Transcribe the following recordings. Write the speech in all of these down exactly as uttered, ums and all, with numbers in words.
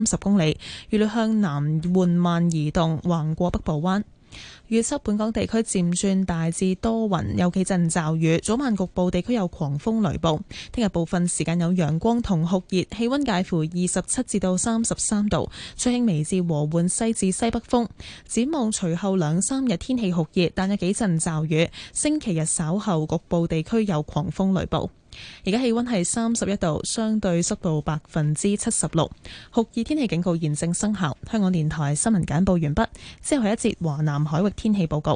十公里，預料向南緩慢移動，橫過北部灣。預測本港地區漸轉大致多雲，有幾陣驟雨，早晚局部地區有狂風雷暴。聽日部分時間有陽光同酷熱，氣溫介乎二十七至到三十三度，吹輕微至和緩西至西北風。展望隨後兩三日天氣酷熱，但有幾陣驟雨。星期日稍後局部地區有狂風雷暴。而家氣溫係三十一度，相對濕度百分之七十六，酷熱天氣警告現正生效。香港電台新聞簡報完畢，之後係一節華南海域天氣報告。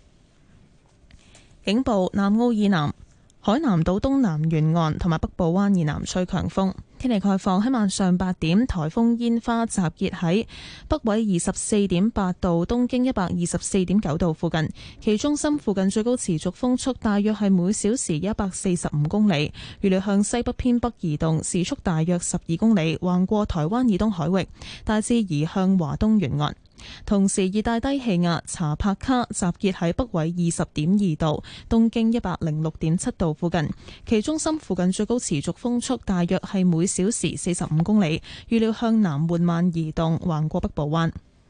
警報：南澳以南、海南島東南沿岸同埋北部灣以南吹強風。天氣概況：喺晚上八點，颱風煙花集結喺北緯二十四點八度、東經一百二十四點九度附近，其中心附近最高持續風速大約係每小時一百四十五公里，預料向西北偏北移動，時速大約十二公里，橫過台灣以東海域，大致移向華東沿岸。同時，熱帶低氣壓查帕卡集結喺北緯二十點二度、東經一百零六點七度附近，其中心附近最高持續風速大約係每小時四十五公里，預料向南緩慢移動，橫過北部灣。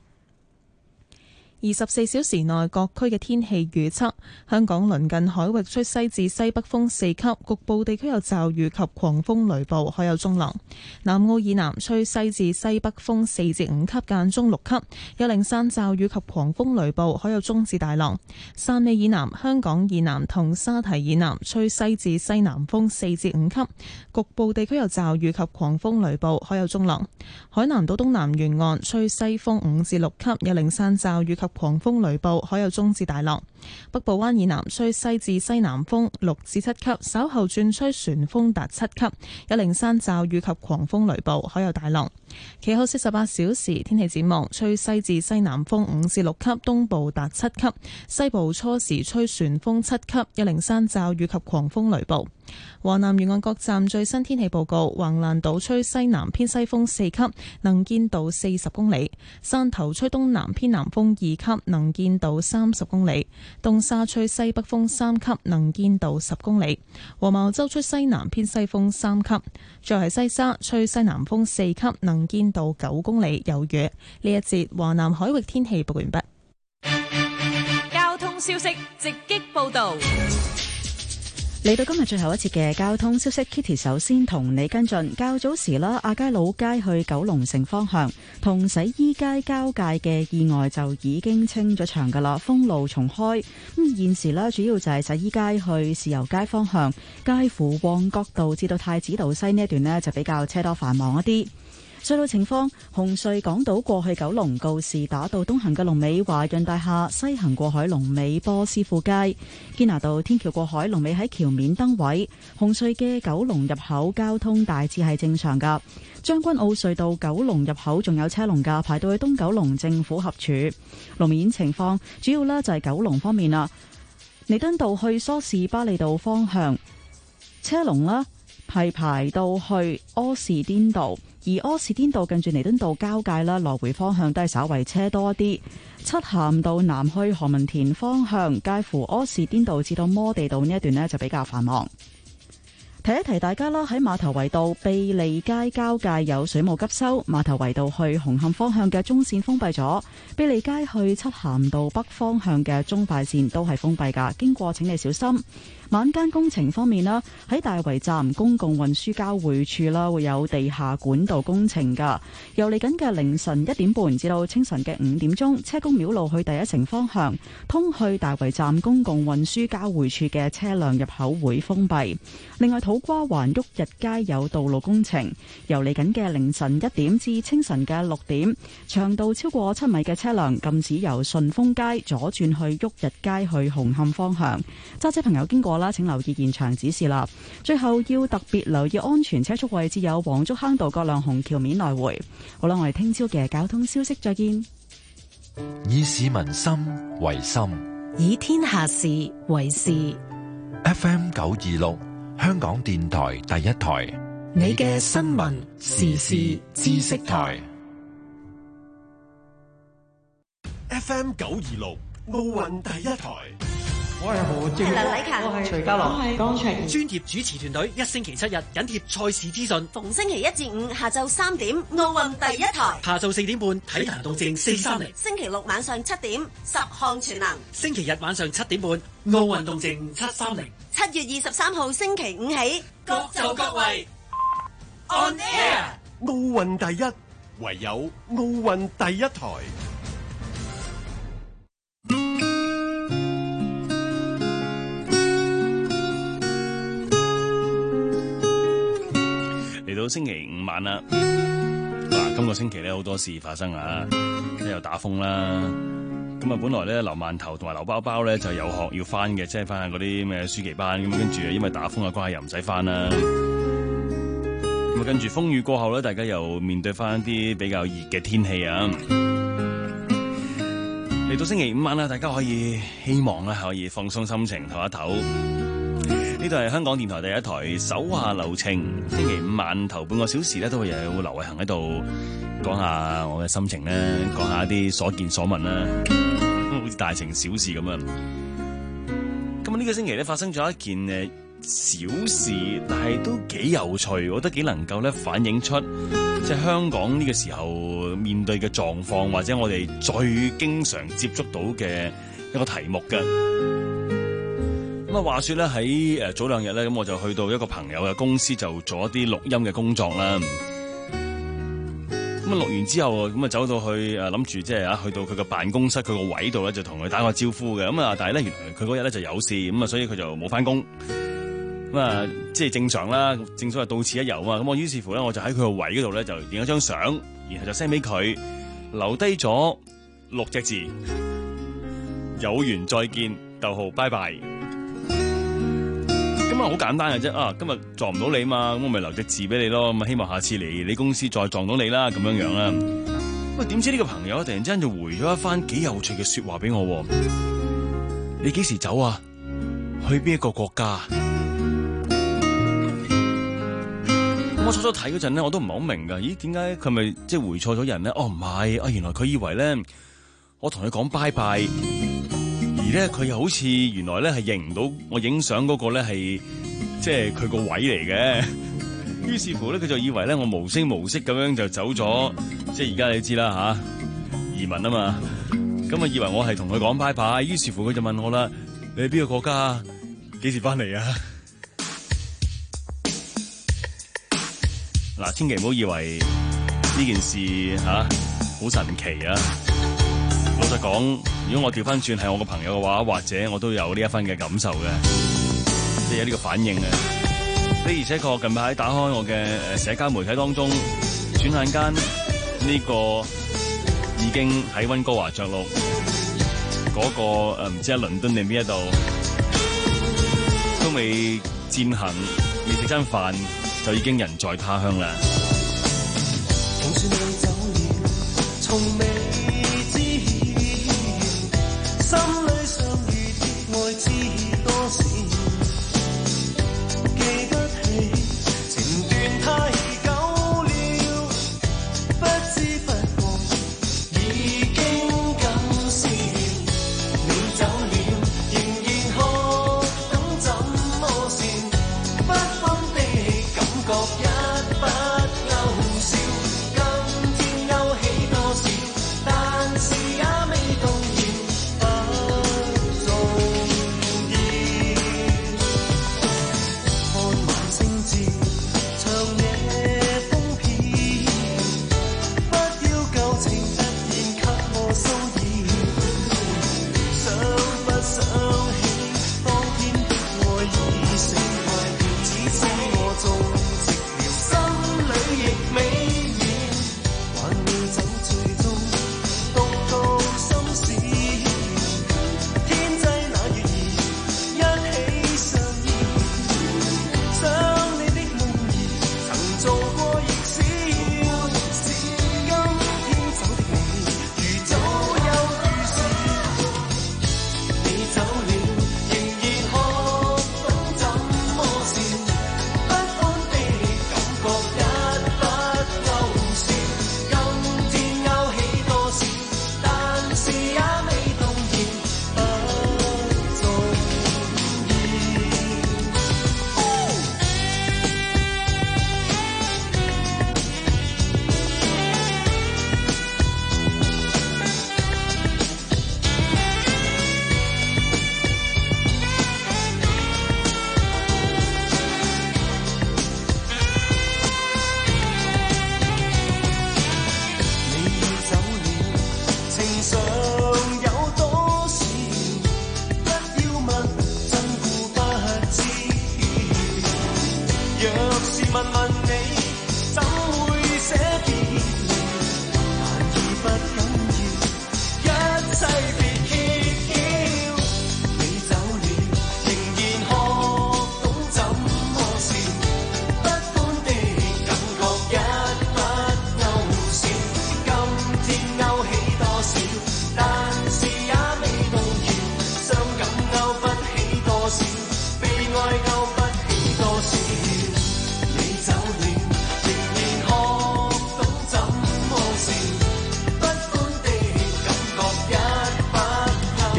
二十四小時內各區嘅天氣預測：香港鄰近海域吹西至西北風四級，局部地區有驟雨及狂風雷暴，海有中浪；南澳以南吹西至西北風四至五級，間中六級，有零散驟雨及狂風雷暴，海有中至大浪；汕尾以南、香港以南同沙堤以南吹西至西南風四至五級，局部地區有驟雨及狂風雷暴，海有中浪；海南島東南沿岸吹西風五至六級，有零散驟雨及狂風雷暴，海有中至大浪；北部灣以南吹西至西南風六至七級，稍後轉吹旋風達七級，有零散驟雨及狂風雷暴，海有大浪。其後四十八小時天氣展望：吹西至西南風五至六級，東部達七級，西部初時吹旋風七級，有零散驟雨及狂風雷暴。華南沿岸各站最新天氣報告：橫瀾島吹西南偏西風四級，能見度四十公里；汕頭吹東南偏南風二級，能見度三十公里；東沙吹西北風三級，能見度十公里；黃茅洲吹西南偏西風三級；再係西沙吹西南風四級，能見度九公里，有雨。呢一節華南海域天氣報告完畢。 交通消息直擊報道。 嚟到今日最後一節嘅交通消息 ，Kitty 首先同你跟進。較早時啦，亞皆老街去九龍城方向同洗衣街交界嘅意外就已經清咗場噶啦，封路重開。咁現時呢，主要就係洗衣街去豉油街方向，介乎旺角道至到太子道西呢一段呢，就比較車多繁忙一啲。隧道情況：紅隧港島過去九龍告士打道東行嘅龍尾華潤大廈，西行過海龍尾波斯富街；堅拿道天橋過海龍尾喺橋面燈位。紅隧嘅九龍入口交通大致係正常噶。將軍澳隧道九龍入口仲有車龍噶，排到去東九龍政府合署。路面情況主要呢就係九龍方面啦，彌敦道去梳士巴利道方向車龍啦係排到去柯士甸道。而柯士甸道近住彌敦道交界啦，來回方向都係稍為車多一啲。漆咸道南去何文田方向，介乎柯士甸道至到摩地道呢一段呢就比較繁忙。提一提大家啦，喺馬頭圍道庇利街交界有水務急修，馬頭圍道去紅磡方向嘅中線封閉咗，庇利街去漆咸道北方向嘅中快線都係封閉噶，經過請你小心。晚間工程方面啦，喺大圍站公共運輸交匯處啦，會有地下管道工程噶。由嚟緊嘅凌晨一點半至到清晨嘅五點鐘，車公廟路去第一城方向，通去大圍站公共運輸交匯處嘅車輛入口會封閉。另外，土瓜灣旭日街有道路工程，由嚟緊嘅凌晨一點至清晨嘅六點，長度超過七米嘅車輛禁止由順豐街左轉去旭日街去紅磡方向。揸車朋友經過啦，請留意現場指示啦。最後要特別留意安全車速位置有黃竹坑道葛量洪橋面來回。好啦，我哋聽朝嘅交通消息再見。 以市民心為心， 以天下事為事。 F M 九二六香港電台第一台，你嘅新聞時事知識台。 F M 九二六奧運第一台。 我係何正， 梁禮勤， 我係徐家樂， 我係江卓然。 專業主持團隊一星期七日緊貼賽事資訊， 逢星期一至五下晝三點，奧運第一台； 下晝四點半體壇動靜四三零。 星期六晚上七點，十項全能； 星期日晚上七點半，奧運動靜七三零。 七月二十三號星期五起， 各就各位 On Air， 奧運第一，唯有奧運第一台。 嚟到星期五晚啦，嗱，今個星期咧好多事發生啊，即係又打風啦。咁啊，本來咧劉饅頭同埋劉包包咧就有學要翻嘅，即係翻下嗰啲咩暑期班。咁跟住因為打風嘅關係又唔使翻啦。咁啊，跟住風雨過後咧，大家又面對翻一啲比較熱嘅天氣啊。嚟到星期五晚啦，大家可以希望咧可以放鬆心情，唞一唞。呢度係香港電台第一台手下留情，星期五晚頭半個小時咧都會有劉偉恒喺度講下我嘅心情咧，講下一啲所見所聞啦，好似大情小事咁啊！咁啊呢個星期咧發生咗一件誒小事，但係都幾有趣，我覺得幾能夠咧反映出即係香港呢個時候面對嘅狀況，或者我哋最經常接觸到嘅一個題目嘅。咁啊，話說咧喺誒早兩日咧，咁我就去到一個朋友嘅公司，就做一啲錄音嘅工作啦。咁啊錄完之後，咁啊走到去誒諗住即係啊去到佢嘅辦公室佢個位度咧，就同佢打個招呼嘅。咁啊，但係咧原來佢嗰日咧就有事，咁啊所以佢就冇翻工。咁啊即係正常啦，正所謂到此一遊啊嘛。咁我於是乎咧，我就喺佢個位嗰度咧就影咗張相，然後就 send 俾佢，留低咗六隻字：有緣再見，逗號，拜拜。咁啊，好簡單嘅啫啊！今日撞唔到你嘛，咁我咪留隻字俾你咯。咁啊，希望下次嚟你公司再撞到你啦，咁樣樣啦。喂，點知呢個朋友突然之間就回咗一番幾有趣嘅說話俾我。你幾時走啊？去邊一個國家？咁我初初睇嗰陣咧，我都唔係好明噶。咦，點解佢咪即係回錯咗人咧？哦，唔係啊，原來佢以為咧，我同佢講拜拜。而咧佢又好似原來咧係認唔到我影相嗰個咧係即係佢個位嚟嘅，於是乎咧佢就以為咧我無聲無息咁樣就走咗，即係而家你知啦吓、啊，移民啊嘛，咁啊以為我係同佢講拜拜，於是乎佢就問我啦：你喺邊個國家？幾時翻嚟啊？嗱，千祈唔好以為呢件事吓好、啊、神奇啊！老實講，如果我調翻轉係我個朋友嘅話，或者我都有呢一分嘅感受嘅，即係有呢個反應嘅。的而且確近排打開我嘅誒社交媒體當中，轉眼間呢個已經喺溫哥華着陸，嗰、那個誒唔知喺倫敦定邊一度，都未餞行，未食餐飯就已經人在他鄉啦。 就算你走了，從未心裏相遇的愛知多少，記得起情段太久了，不知不覺已經感笑。你走了，仍然學懂怎麼笑，不分的感覺一筆勾銷，今天勾起多少。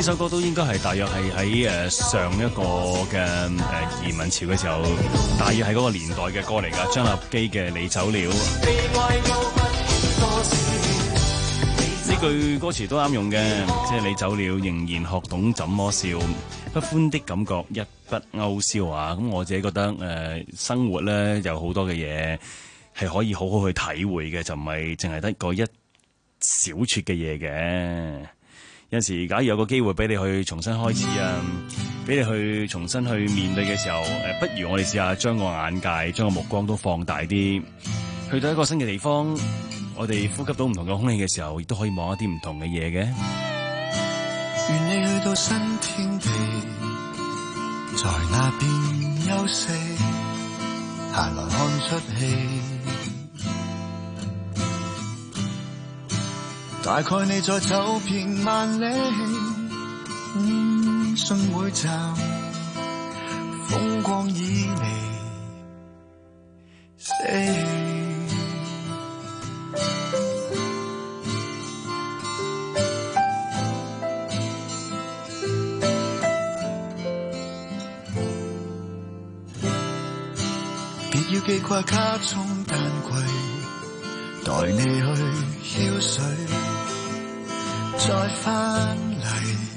首歌都應該係大約係喺誒上一個嘅誒移民潮嘅時候，大約係嗰個年代嘅歌嚟㗎。張立基嘅《你走了》呢句歌詞都啱用嘅，即係你走了，仍然學懂怎麼笑，不歡的感覺一筆勾銷啊！咁我自己覺得誒、呃、生活咧有好多嘅嘢係可以好好去體會嘅，就唔係淨係得個一小撮嘅嘢嘅。有陣時，假如有個機會俾你去重新開始啊，俾你去重新去面對嘅時候，誒，不如我哋試下將個眼界、將個目光都放大啲，去到一個新嘅地方，我哋呼吸到唔同嘅空氣嘅時候，亦都可以望一啲唔同嘅嘢嘅。 願你去到新天地，在那邊休息，閒來看出戲。大概你再走遍萬里，嗯，信每站風光已離死。別要記掛卡中單櫃，待你去澆水。再翻嚟，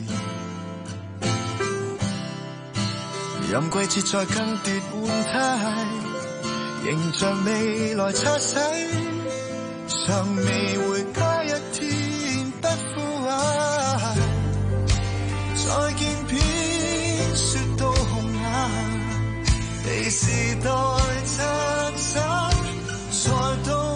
任季節再更迭換態，形象未來擦洗，尚未回家一天不枯萎。再見片雪到紅眼，被時代拆散，再到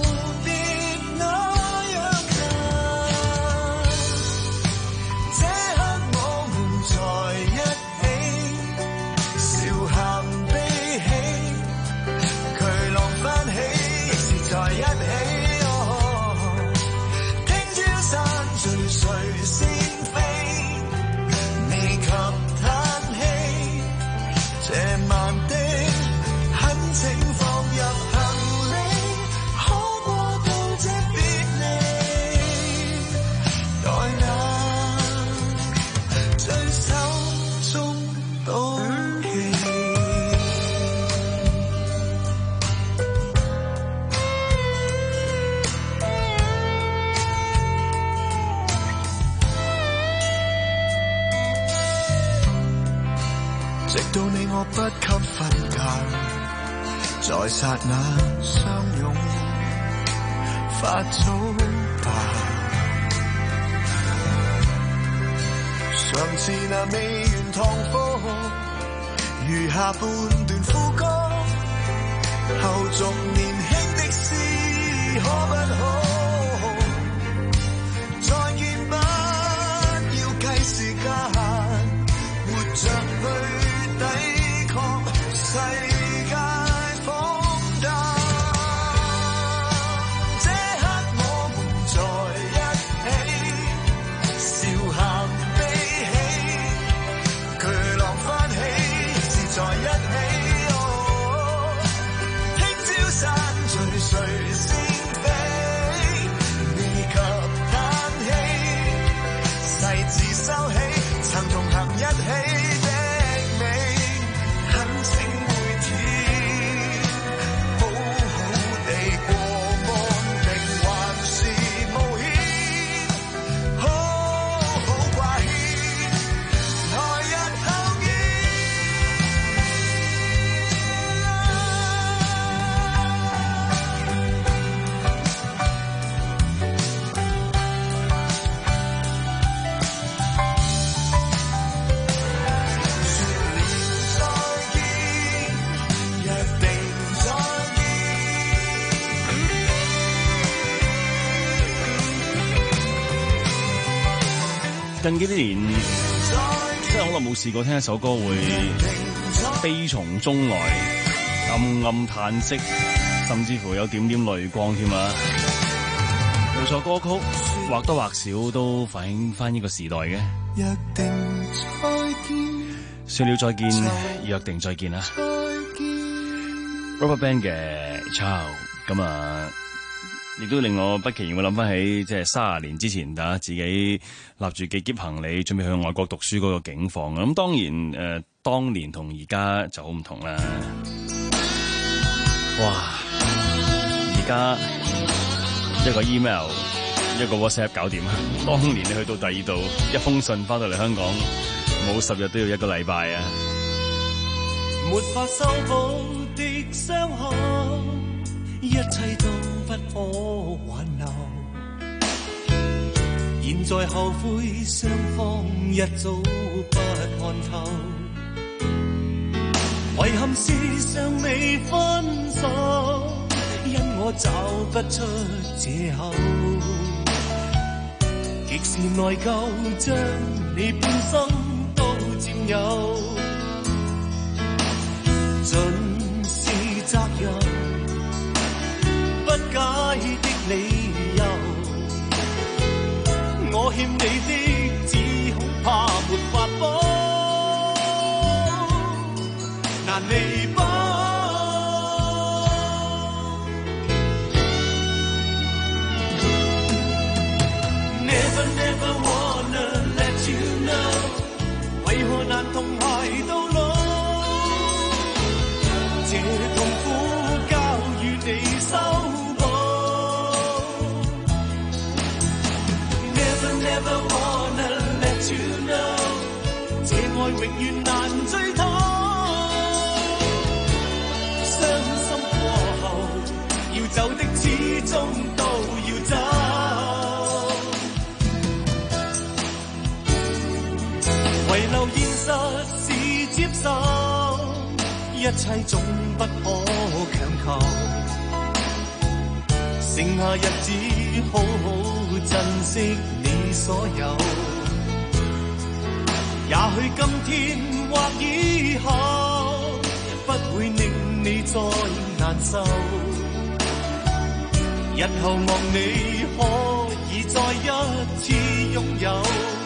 不給瞓覺，在剎那相擁，發早吧。上次那未完堂課，餘下半段副歌，後續年輕的事可不可？再見不要計時間，活着去世界放大，這刻我們在一起，笑喊悲喜，巨浪翻起，是在一起。哦，聽朝散聚誰先飛，未及嘆氣，細緻收起，曾同行一起。 近幾年真係好耐冇試過聽一首歌會悲從中來，暗暗嘆息，甚至乎有點點淚光添啊！冇錯，歌曲或多或少都反映翻呢個時代嘅。約定再見，說了再見，約定再見啦。RubberBand 嘅 Ciao，咁啊亦都令我不期然會諗翻起即係三十年之前啊，自己立住幾篋行李準備去外國讀書嗰個境況。咁當然誒、呃，當年同而家就好唔同啦。哇！而家一個 email 一個 WhatsApp 搞掂，當年你去到第二度，一封信翻到嚟香港，冇十日都要一個禮拜啊！ 沒法修補的傷口，一切都不可挽留。現在後悔雙方一早不看透，遺憾是尚未分手，因我找不出藉口，極是內疚，將你半生都佔有，盡是責任，不解的理由，我欠你的只恐怕沒法補，難彌補。Never never wanna let you know， 為何難同偕到老？這痛苦交予你修補。Never never wanna let you know， 這愛永遠難追討。傷心過後，要走的始終都要走。遺留現實是接受，一切總不可強求，剩下日子好好珍惜你所有。也許今天或以後，不會令你再難受，日後望你可以再一次擁有。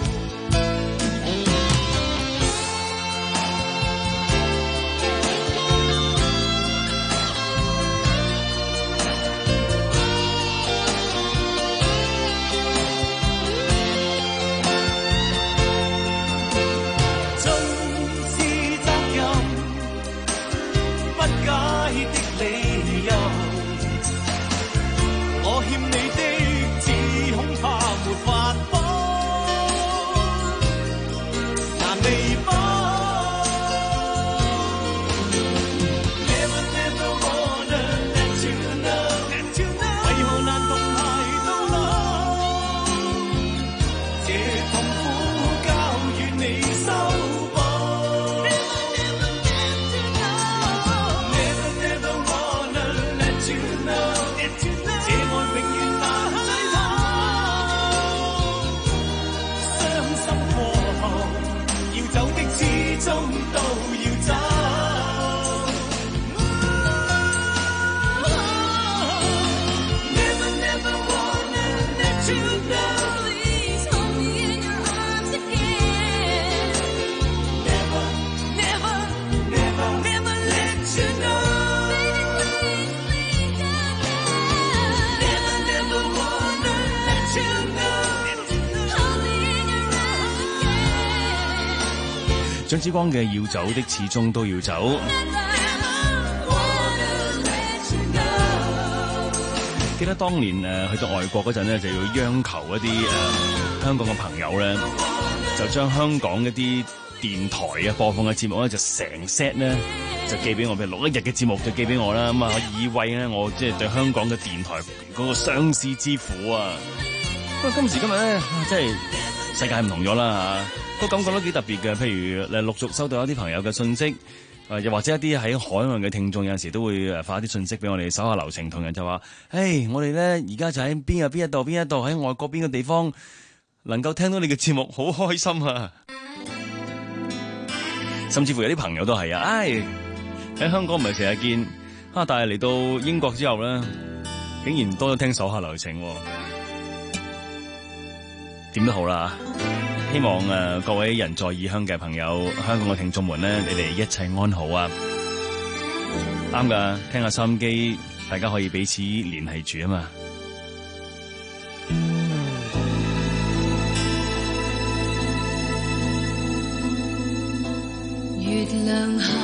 張之光嘅要走的始終都要走。記得當年誒去到外國嗰陣咧，就要央求一啲誒、呃、香港嘅朋友咧，就將香港一啲電台啊播放嘅節目咧，就成 set 咧就寄俾我，譬如六一日嘅節目就寄俾我啦。咁啊，以慰咧我即係對香港嘅電台嗰個相思之苦啊。不過今時今日咧，即係世界唔同咗啦嚇。個感覺都幾特別嘅，譬如誒陸續收到一啲朋友嘅信息，誒又或者一啲喺海外嘅聽眾有陣時都會誒發一啲信息俾我哋手下留情，同人就話：誒我哋咧而家就喺邊啊邊一度邊一度喺外國邊個地方能夠聽到你嘅節目，好開心啊！甚至乎有啲朋友都係啊，唉喺香港唔係成日見啊，但係嚟到英國之後咧，竟然多咗聽手下留情，點都好啦。希望誒、呃、各位人在異鄉嘅朋友，香港嘅聽眾們咧，你哋一切安好啊！啱噶，聽下收音機，大家可以彼此聯繫住啊嘛。 上下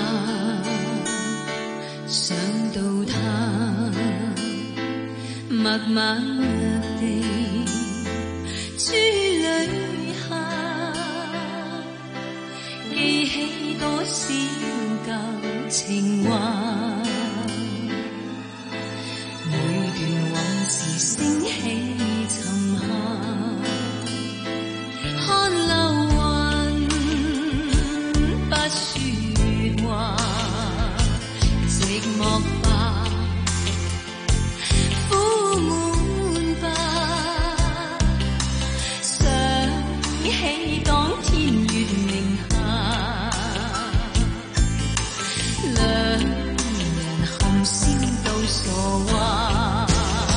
想到他，默默地珠淚下，記起多少舊情話，每段往事升起沉下，看流雲不說話，寂寞吧，苦悶吧，想起當天月明下，兩人含笑到傻話。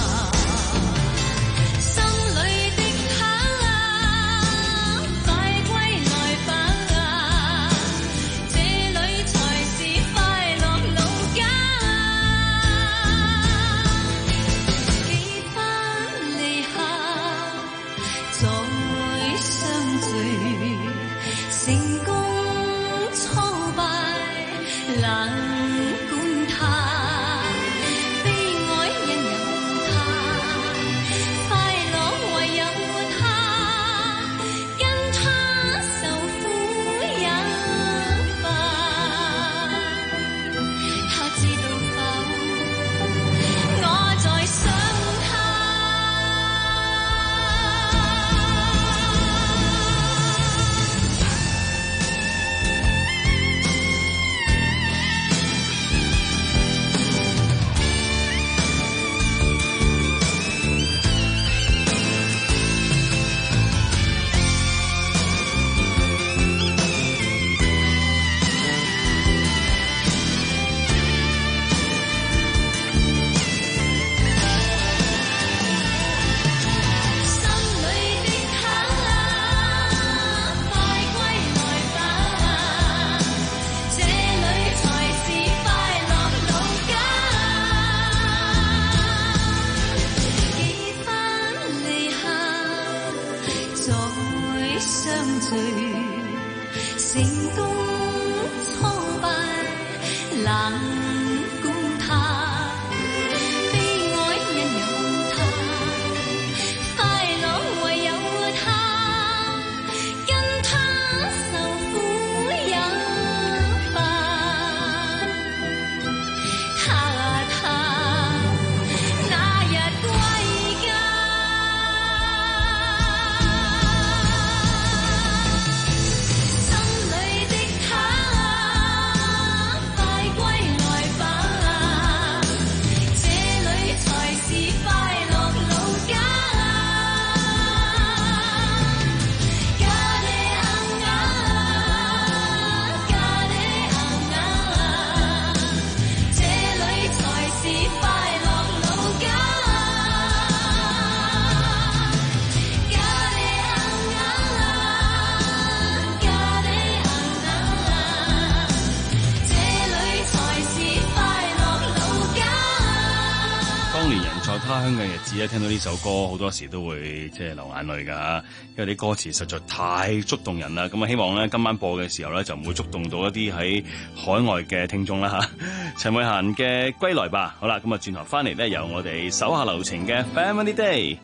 他鄉嘅日子咧，聽到呢首歌好多時都會即係流眼淚㗎嚇，因為啲歌詞實在太觸動人啦。咁啊，希望咧今晚播嘅時候咧，就唔會觸動到一啲喺海外嘅聽眾啦嚇。陳慧嫻嘅歸來吧，好啦，咁啊轉頭翻嚟咧，由我哋手下留情嘅 Family Day。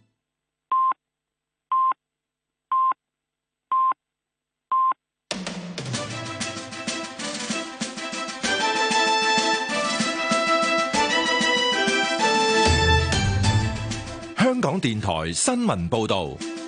香港電台新聞報道，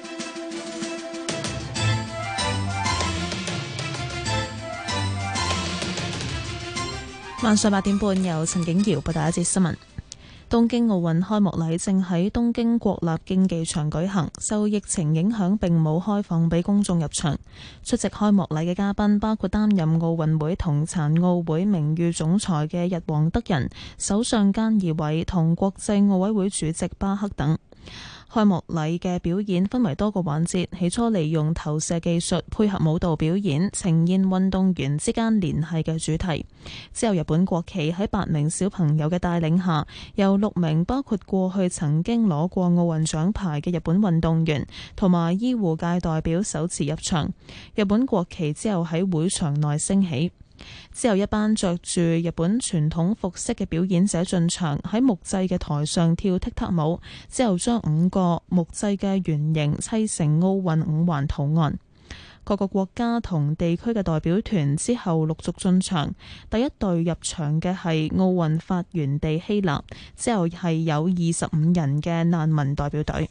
晚上八點半由陳景瑤報道一節新聞。東京奧運開幕禮正喺東京國立競技場舉行，受疫情影響並冇開放俾公眾入場。出席開幕禮嘅嘉賓包括擔任奧運會同殘奧會名譽總裁嘅日皇德仁、首相菅義偉同國際奧委會主席巴克等。開幕禮嘅表演分為多個環節，起初利用投射技術配合舞蹈表演，呈現運動員之間聯繫嘅主題。之後日本國旗喺八名小朋友嘅帶領下，由六名包括過去曾經攞過奧運獎牌嘅日本運動員同埋醫護界代表手持入場。日本國旗之後喺會場內升起。 之後一班着住日本傳統服飾嘅表演者進場，喺木製嘅台上跳踢踏舞，之後將五個木製嘅圓形砌成奧運五環圖案。各個國家同地區嘅代表團之後陸續進場，第一隊入場嘅係奧運發源地希臘，之後係有二十五人嘅難民代表隊。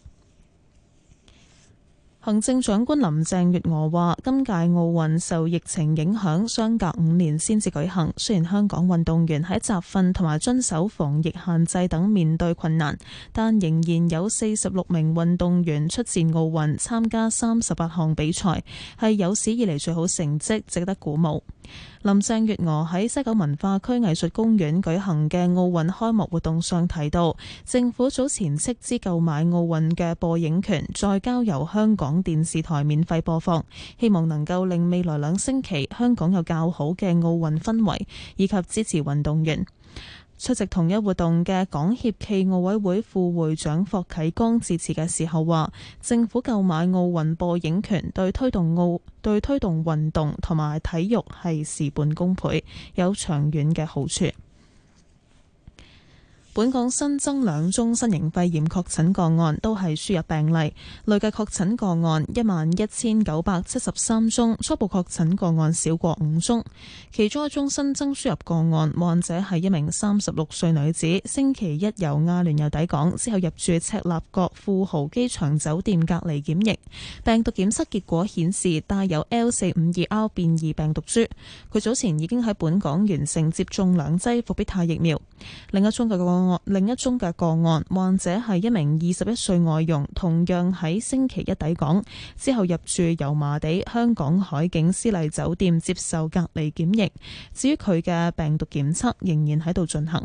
行政長官林鄭月娥話：今屆奧運受疫情影響，相隔五年先至舉行。雖然香港運動員喺集訓同埋遵守防疫限制等面對困難，但仍然有四十六名運動員出戰奧運，參加三十八項比賽，係有史以嚟最好成績，值得鼓舞。林鄭月娥喺西九文化區藝術公園舉行嘅奧運開幕活動上提到，政府早前斥資購買奧運嘅播映權，再交由香港電視台免費播放，希望能夠令未來兩星期香港有較好嘅奧運氛圍，以及支持運動員。出席同一活動嘅港協暨奧委會副會長霍啟剛致辭嘅時候話，政府購買奧運播映權對推動奧對推動運動同埋體育係事半功倍，有長遠嘅好處。本港新增兩宗新型肺炎確診個案，都係輸入病例，累計確診個案一萬一千九百七十三宗，初步確診個案少過五宗。其中一宗新增輸入個案，患者係一名三十六歲女子，星期一由亞聯酋抵港，之後入住赤鱲角富豪機場酒店隔離檢疫，病毒檢測結果顯示帶有 L 四五二 R 變異病毒株。佢早前已經喺本港完成接種兩劑復必泰疫苗。另一宗嘅個案另一宗嘅個案，患者係一名二十一歲外傭，同樣喺星期一抵港，之後入住油麻地香港海景絲麗酒店接受隔離檢疫。至於佢嘅病毒檢測仍然喺度進行。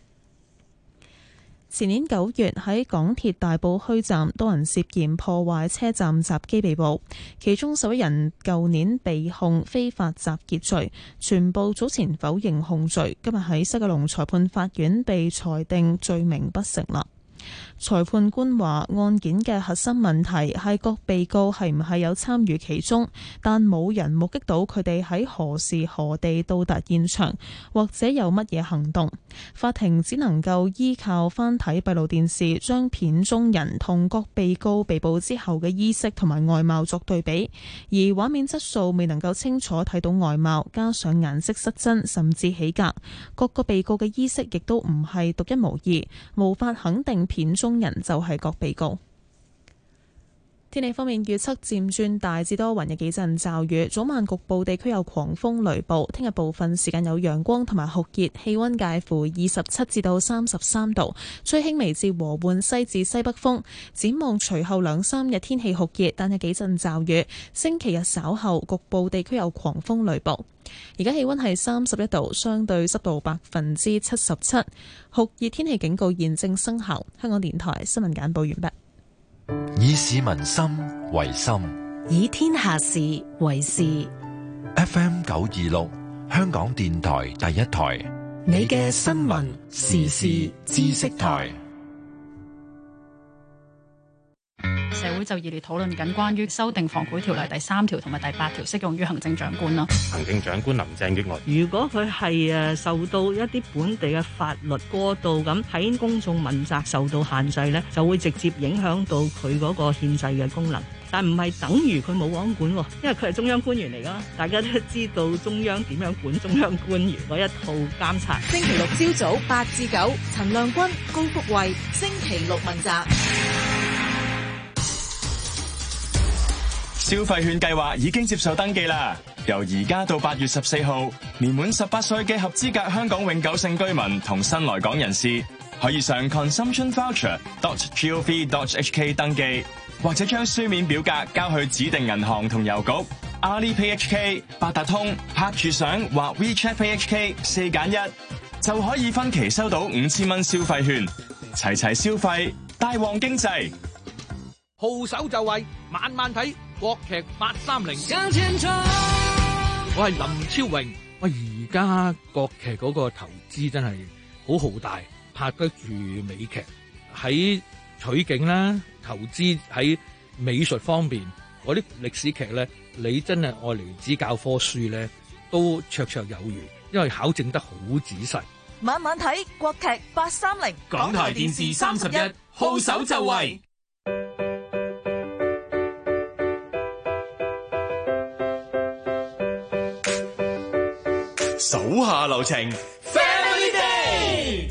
前年九月喺港鐵大埔墟站，多人涉嫌破壞車站閘機被捕，其中十一人舊年被控非法集結罪，全部早前否認控罪，今日喺西九龍裁判法院被裁定罪名不成立。裁判官話，案件嘅核心問題係各被告係唔係有參與其中，但冇人目擊到佢哋喺何時何地到達現場，或者有乜嘢行動。法庭只能夠依靠翻睇閉路電視，將片中人同各被告被捕之後嘅衣飾同埋外貌作對比，而畫面質素未能夠清楚睇到外貌，加上顏色失真甚至起格，各個被告嘅衣飾亦都唔係獨一無二，無法肯定片中人就係各被告。天氣方面預測漸轉大致多雲，有幾陣驟雨，早晚局部地區有狂風雷暴。聽日部分時間有陽光同埋酷熱，氣溫介乎二十七至到三十三度，吹輕微至和緩西至西北風。展望隨後兩三日天氣酷熱，但有幾陣驟雨。星期日稍後局部地區有狂風雷暴。而家氣溫係三十一度，相對濕度百分之七十七，酷熱天氣警告現正生效。香港電台新聞簡報完畢。 以市民心為心， 以天下事為事。 F M 九二六，香港電台第一台，你嘅新聞時事知識台。 社會就熱烈討論緊關於修訂房管條例第三條同埋第八條適用於行政長官啦。 行政長官林鄭月娥， 如果佢係誒受到一啲本地嘅法律過度咁喺公眾問責受到限制咧，就會直接影響到佢嗰個憲制嘅功能。但唔係等於佢冇王管，因為佢係中央官員嚟噶，大家都知道中央點樣管中央官員嗰一套監察。 星期六朝早八至九，陳亮君、高福慧，星期六問責。 消費券計劃已經接受登記啦！由而家到八月十四號，年滿十八歲嘅合資格香港永久性居民同新來港人士，可以上 consumption voucher dot gov dot hk 登記，或者將書面表格交去指定銀行同郵局、Alipay H K、八達通、拍住相或 WeChat Pay H K 四揀一，就可以分期收到五千蚊消費券，齊齊消費，帶旺經濟。 號手就位，晚晚睇國劇八三零。我係林超榮。喂，而家國劇嗰個投資真係好浩大，拍得住美劇，喺取景啦，投資喺美術方面，嗰啲歷史劇咧，你真係愛嚟指教科書咧， 都綽綽有餘，因為考證得好仔細。 晚晚睇國劇八三零， 港台電視三十一，號手就位。 手下留情 Family Day。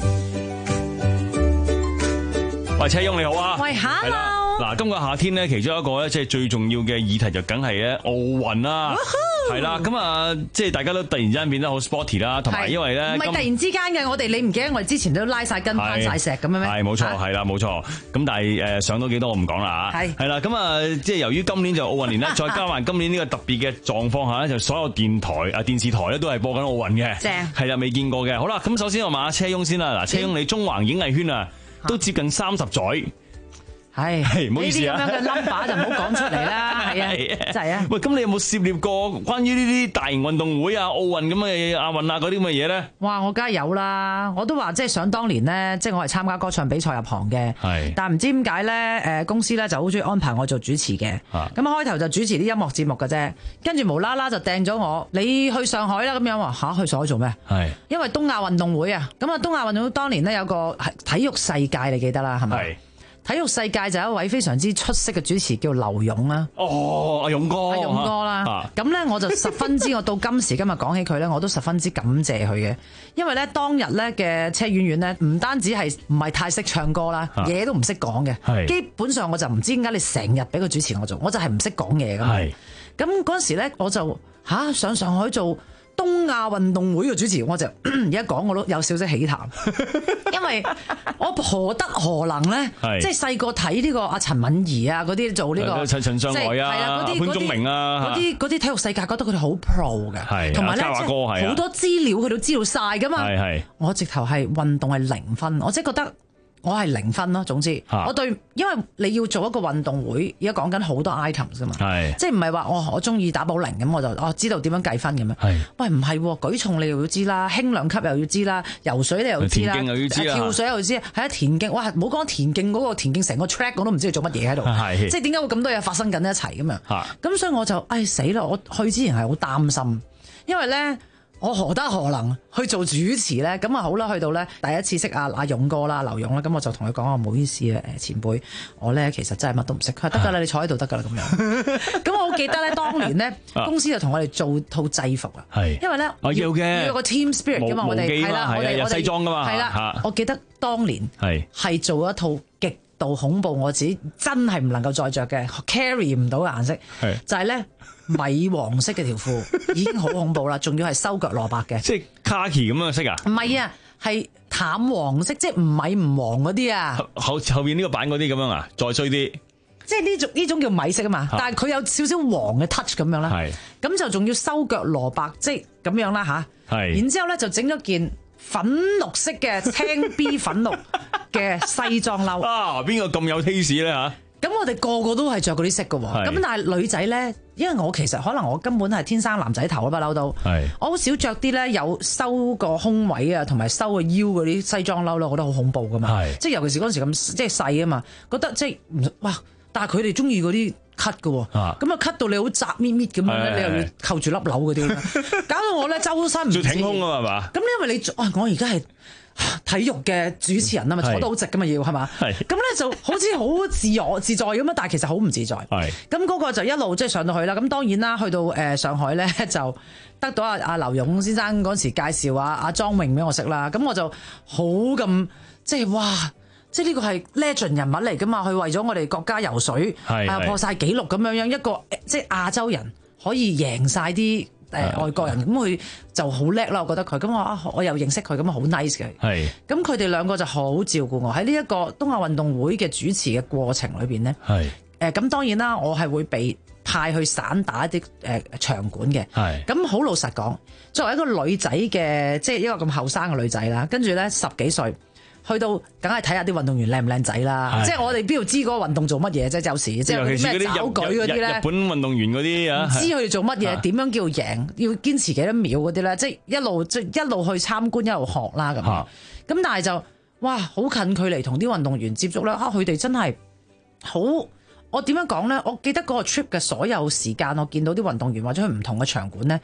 喂，車翁你好啊！ 喂 ，Hello。 嗱，今個夏天咧，其中一個咧，即係最重要嘅議題就梗係咧奧運啦。係啦，咁啊，即係大家都突然之間變得好 sporty 啦，同埋因為咧， 唔係突然之間嘅，我哋你唔記得我哋之前都拉晒筋、攀晒石咁樣咩？ 係冇錯，係啦冇錯。咁但係誒上到幾多我唔講啦嚇。係係啦，咁啊，即係由於今年就奧運年咧，再加埋今年呢個特別嘅狀況下咧，就所有電台啊電視台咧都係播緊奧運嘅。正係啦，未見過嘅。好啦，咁首先我問下車翁先啦。嗱，車翁你中環演藝圈啊，都接近三十載。係，係，唔好意思啊！ 呢啲咁樣嘅 number 就唔好講出嚟啦，係啊，真係啊！ 喂，咁你有冇涉獵過關於呢啲大型運動會啊、奧運咁嘅亞運啊嗰啲咁嘅嘢咧？ 哇！我梗係有啦，我都話即係想當年咧，即係我係參加歌唱比賽入行嘅，係，但唔知點解咧，誒公司咧就好中意安排我做主持嘅，咁開頭就主持啲音樂節目嘅啫，跟住無啦啦就掟咗我，你去上海啦咁樣話吓，去上海做咩？係，因為東亞運動會啊，咁啊東亞運動會當年咧有個體育世界，你記得啦，係咪？體育世界就有一位非常之出色嘅主持叫劉勇啦。 哦，阿勇哥， 阿勇哥啦。咁咧、啊、我就十分之，我到今時今日講起佢咧，我都十分之感謝佢嘅。因為咧當日咧嘅車婉婉咧，唔單止係唔係太識唱歌啦，嘢、啊、都唔識講嘅。基本上我就唔知點解你成日俾個主持我做，我就係唔識講嘢㗎嘛。咁嗰陣時咧，我就吓、啊、上上海做東亞運動會嘅主持，我就而家講我都有少少喜談，因為我何德何能咧？即係細個睇呢個阿陳敏儀啊嗰啲做呢、呢個陳陳上海啊、潘宗明啊，嗰啲嗰啲體育世界覺得佢哋好 pro 嘅，同埋咧好多資料佢都知道晒噶嘛。我直頭係運動係零分，我即係覺得。我係零分咯，總之，啊、我對，因為你要做一個運動會，而家講緊好多 items 噶嘛，即係唔係話我我中意打保齡咁，我就我知道點樣計分咁樣。喂，唔係舉重你又要知啦，輕量級又要知啦，游水你又要知啦，又要知跳水又要知，係啊田徑，哇，唔好講田徑嗰個田徑成個 track 我都唔知佢做乜嘢喺度，即係點解會咁多嘢發生緊一齊咁樣？咁所以我就唉死啦！我去之前係好擔心，因為咧。我何德何能去做主持咧？咁啊好啦，去到咧第一次識阿阿勇哥啦，劉勇啦，咁我就同佢講，我唔好意思啊，誒前輩，我咧其實真係乜都唔識。佢話得㗎啦，你坐喺度得㗎啦咁樣。咁我好記得咧，當年咧公司就同我哋做套制服啊，因為咧要要有個 team spirit 㗎嘛，我哋係啦，我哋有西裝㗎嘛，係啦，我記得當年係做一套極度恐怖，我自己真係唔能夠再着嘅 carry 唔到嘅顏色，就係咧。米黃色嘅條褲已經好恐怖啦，仲要係收腳蘿蔔嘅，即係卡其咁樣嘅色啊？唔係啊，係淡黃色，即係唔米唔黃嗰啲啊。後後邊呢個版嗰啲咁樣啊，再衰啲。即係呢種呢種叫米色啊嘛，但係佢有少少黃嘅 touch 咁樣啦。係，咁就仲要收腳蘿蔔，即係咁樣啦吓。係，然之後咧就整咗件粉綠色嘅青 B 粉綠嘅西裝褸。啊，邊個咁有 taste 咧吓？咁我哋個個都係着嗰啲色㗎喎，咁但係女仔咧，因為我其實可能我根本係天生男仔頭啦，不嬲都，我好少着啲咧有收個胸位啊，同埋收個腰嗰啲西裝褸咯，我覺得好恐怖㗎嘛，即係尤其是嗰陣時咁即係細啊嘛，覺得即係唔哇，但係佢哋中意嗰啲 cut 㗎喎，咁啊 cut 到你好窄咪咪咁樣咧，你又要扣住粒紐嗰啲，搞到我咧周身唔知。要挺胸啊嘛係嘛？咁因為你啊，我而家係。體育嘅主持人啊嘛，坐得好直噶嘛要係嘛，咁咧就好似好自我自在咁嘛，但係其實好唔自在。咁嗰個就一路即係上到去啦。咁當然啦，去到誒上海咧就得到阿阿劉勇先生嗰時介紹啊阿莊穎俾我識啦。咁我就好咁即係哇，即係呢個係 legend 人物嚟噶嘛。佢為咗我哋國家游水啊破晒紀錄咁樣樣，一個即係亞洲人可以贏晒啲。誒外國人咁佢就好叻啦，我覺得佢咁我啊我又認識佢咁啊好 nice 嘅。係咁佢哋兩個就好照顧我喺呢一個東亞運動會嘅主持嘅過程裏邊呢。係誒咁當然啦，我係會被派去散打一啲誒場館嘅。係咁好老實講，作為一個女仔嘅，即係一個咁後生嘅女仔啦，跟住咧十幾歲。去到梗係睇下啲運動員靚唔靚仔啦，即係我哋邊度知嗰個運動做乜嘢啫？有時即係咩抓舉嗰啲咧，日本運動員嗰啲啊，唔知佢哋做乜嘢，點樣叫贏，要堅持幾多秒嗰啲咧？即係一路即係一路去參觀，一路學啦咁。咁但係就哇，好近距離同啲運動員接觸啦，嚇佢哋真係好。我點樣講咧？我記得嗰個 trip 嘅所有時間，我見到啲運動員或者去唔同嘅場館咧，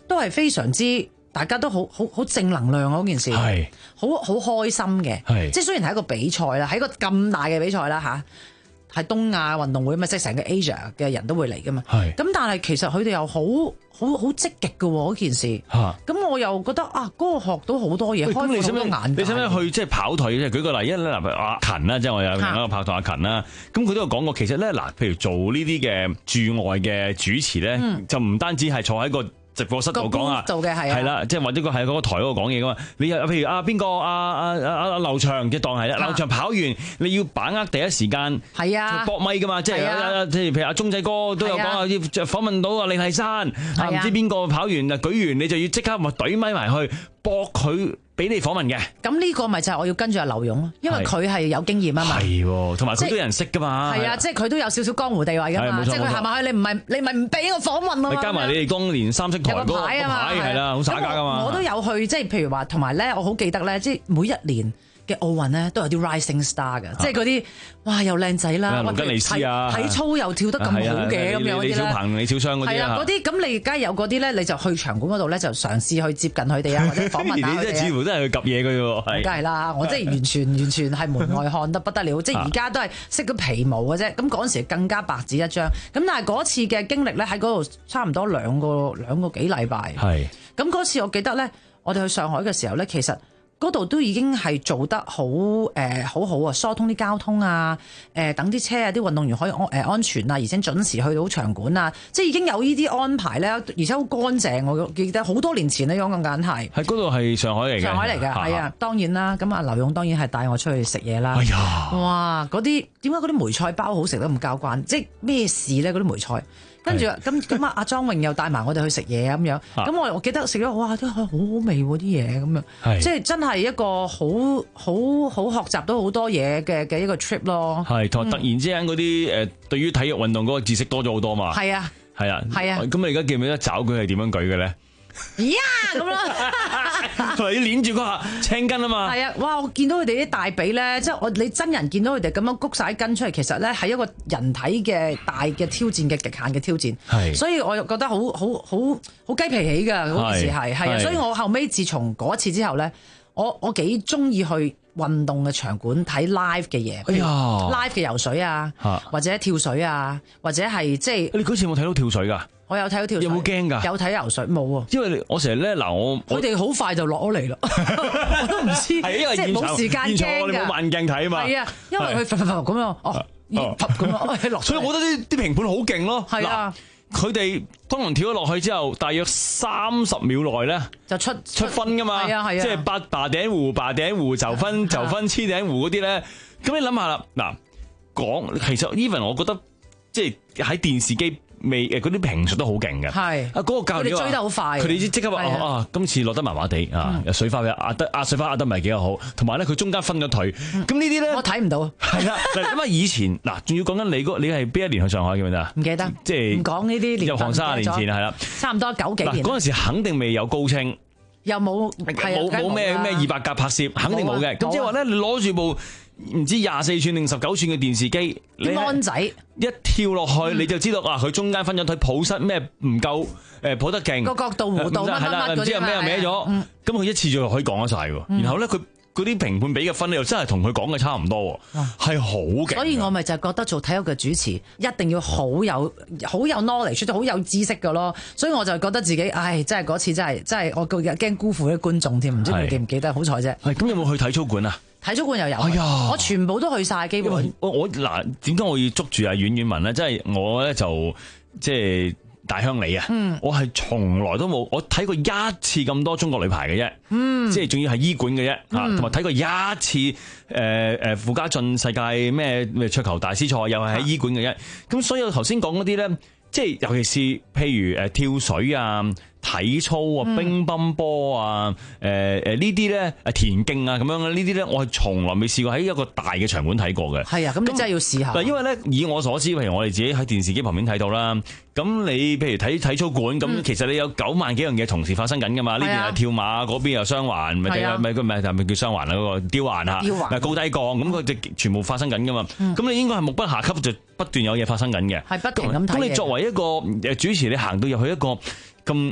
都係非常之。大家都好好好正能量嗰件事，係好好開心嘅。即係雖然係一個比賽啦，係一個咁大嘅比賽啦嚇，係東亞運動會嘛，即係成個 Asia 嘅人都會嚟噶嘛。咁但係其實佢哋又好好好積極嘅喎嗰件事。咁我又覺得啊，嗰個學到好多嘢，開放好多眼界。 你使唔使去即係跑腿？即係舉個例，一嗱譬如阿勤啦，即係我有另一個拍檔阿勤啦。咁佢都有講過，其實咧嗱，譬如做呢啲嘅駐外嘅主持咧，嗯、就唔單止係坐喺個直播室度講啊，做嘅係係啦，即係或者佢喺嗰個台嗰度講嘢噶嘛。你又譬如啊邊個啊啊啊啊劉翔嘅當係啦，劉翔跑完你要把握第一時間係啊搏咪噶嘛，即係即係譬如阿鐘仔哥都有講啊，要訪問到啊李麗珊啊，唔知邊個跑完啊舉完你就要即刻咪懟咪埋去搏佢俾你訪問嘅。 咁呢個咪就係我要跟住阿劉勇咯，因為佢係有經驗啊嘛。 係，同埋佢都有人識噶嘛。係啊，即係佢都有少少江湖地位噶嘛。即係佢行埋去，你唔係你咪唔俾我訪問咯。 加埋你哋當年三色台嗰個牌係啦，好耍家噶嘛。 我都有去，即係譬如話，同埋咧，我好記得咧，即係每一年嘅奧運咧都有啲 rising star 嘅，即係嗰啲哇又靚仔啦， 盧吉尼斯啊， 體操又跳得咁好嘅咁樣嗰啲李小鵬、李小雙嗰啲係啊，嗰啲咁你而家有嗰啲咧，你就去場館嗰度咧就嘗試去接近佢哋啊，或者訪問下佢哋。 你真係似乎都係去及嘢嘅喎， 梗係啦，我真係完全完全係門外漢得不得了，即係而家都係識咗皮毛嘅啫。咁嗰陣時更加白紙一張。咁但係嗰次嘅經歷咧喺嗰度差唔多兩個兩個幾禮拜。係。咁嗰次我記得咧，我哋去上海嘅時候咧，其實嗰度都已經係做得好誒、呃、好好啊，疏通啲交通啊，誒、呃、等啲車啊，啲運動員可以安誒、呃、安全啊，而且準時去到場館啊，即係已經有呢啲安排咧，而且好乾淨。我記得好多年前呢，講緊緊係喺嗰度係上海嚟嘅， 上海嚟嘅係啊，當然啦。咁阿劉勇當然係帶我出去食嘢啦。 哎呀， 哇！嗰啲點解嗰啲梅菜包好食得咁交關？即係咩事咧？嗰啲梅菜。跟住咁咁啊！阿莊穎又帶埋我哋去食嘢咁樣，咁我我記得食咗哇，都好好味喎啲嘢咁樣，即係真係一個好好好學習到好多嘢嘅嘅一個 trip 咯。 係同突然之間嗰啲誒對於體育運動嗰個知識多咗好多嘛。 係啊， 係啊， 係啊。 咁你而家記唔記得找佢係點樣舉嘅咧？ 呀咁咯， 同埋要捏住嗰下青筋啊嘛。 係啊，哇！我見到佢哋啲大髀咧，即係我你真人見到佢哋咁樣谷晒筋出嚟，其實咧係一個人體嘅大嘅挑戰嘅極限嘅挑戰。係，所以我又覺得好好好好雞皮起㗎嗰件事係係啊，所以我後尾自從嗰次之後咧，我我幾中意去運動嘅場館睇 live 嘅嘢，譬如 live 嘅游水啊，或者跳水啊，或者係即係你嗰次有冇睇到跳水㗎？ 我有睇到跳水， 有冇驚㗎？ 有睇游水冇啊？ 因為我成日咧嗱，我佢哋好快就落咗嚟咯，我都唔知， 係因為即係冇時間驚㗎。 現場我哋冇慢鏡睇啊嘛。 係啊，因為佢咁樣哦，咁樣落。 所以我覺得啲啲評判好勁咯。 係啊， 佢哋當然跳咗落去之後，大約三十秒內咧就出出分㗎嘛。係啊係啊，即係拔拔頂湖、拔頂湖就分就分黐頂湖嗰啲咧。咁你諗下啦，嗱講其實 even 我覺得即係喺電視機。未誒嗰啲評述都好勁嘅，係啊嗰個教練佢哋追得好快， 佢哋即刻話啊今次落得麻麻地啊，水花壓得壓水花壓得唔係幾好，同埋咧佢中間分咗腿，咁呢啲咧我睇唔到， 係啦，咁啊以前嗱仲要講緊你嗰你係邊一年去上海記唔記得啊？ 唔記得， 即係唔講呢啲入行三十年前係啦， 差唔多九幾年。 嗰陣時肯定未有高清， 又冇冇冇咩咩二百格拍攝，肯定冇嘅。咁即係話咧，你攞住部唔知廿四寸定十九寸嘅電視機， 啲安仔一跳落去你就知道啊！佢中間分咗腿，抱膝咩唔夠誒抱得勁， 個角度弧度乜乜乜嗰啲， 唔知係咩又歪咗。咁佢一次就可以講得晒喎。然後咧佢嗰啲評判俾嘅分又真係同佢講嘅差唔多，係好勁。 所以我咪就係覺得做體育嘅主持一定要好有好有 knowledge，好有知識㗎咯。所以我就覺得自己唉，真係嗰次真係真係我驚辜負啲觀眾添，唔知佢記唔記得？好彩啫。 係咁有冇去體操館啊？ 體操館又有，哎、我全部都去晒，基本。 我我嗱，點解我要捉住阿阮婉文咧？即係我咧就即係大鄉里啊！嗯、我係從來都冇，我睇過一次咁多中國女排嘅啫，嗯、即係仲要係醫館嘅啫，吓同埋睇過一次誒誒傅家俊世界咩咩桌球大師賽，又係喺醫館嘅啫。咁、啊、所以我頭先講嗰啲咧，即係尤其是譬如誒跳水啊。體操啊、乒乓波啊、誒誒呢啲咧、誒田徑啊咁樣呢啲咧，我係從來未試過喺一個大嘅場館睇過嘅。 係啊，咁你真係要試下。 嗱，因為咧，以我所知，譬如我哋自己喺電視機旁邊睇到啦，咁你譬如睇體操館，咁、嗯、其實你有九萬幾樣嘢同時發生緊噶嘛？呢、嗯、邊係跳馬，嗰邊又雙環，咪咪咪咪係咪叫雙環啊？嗰、嗰個吊環啊，咪高低槓，咁佢就全部發生緊噶嘛？咁、嗯、你應該係目不暇給，就不斷有嘢發生緊嘅。 係不停咁睇。 咁你作為一個誒主持，你行到入去一個咁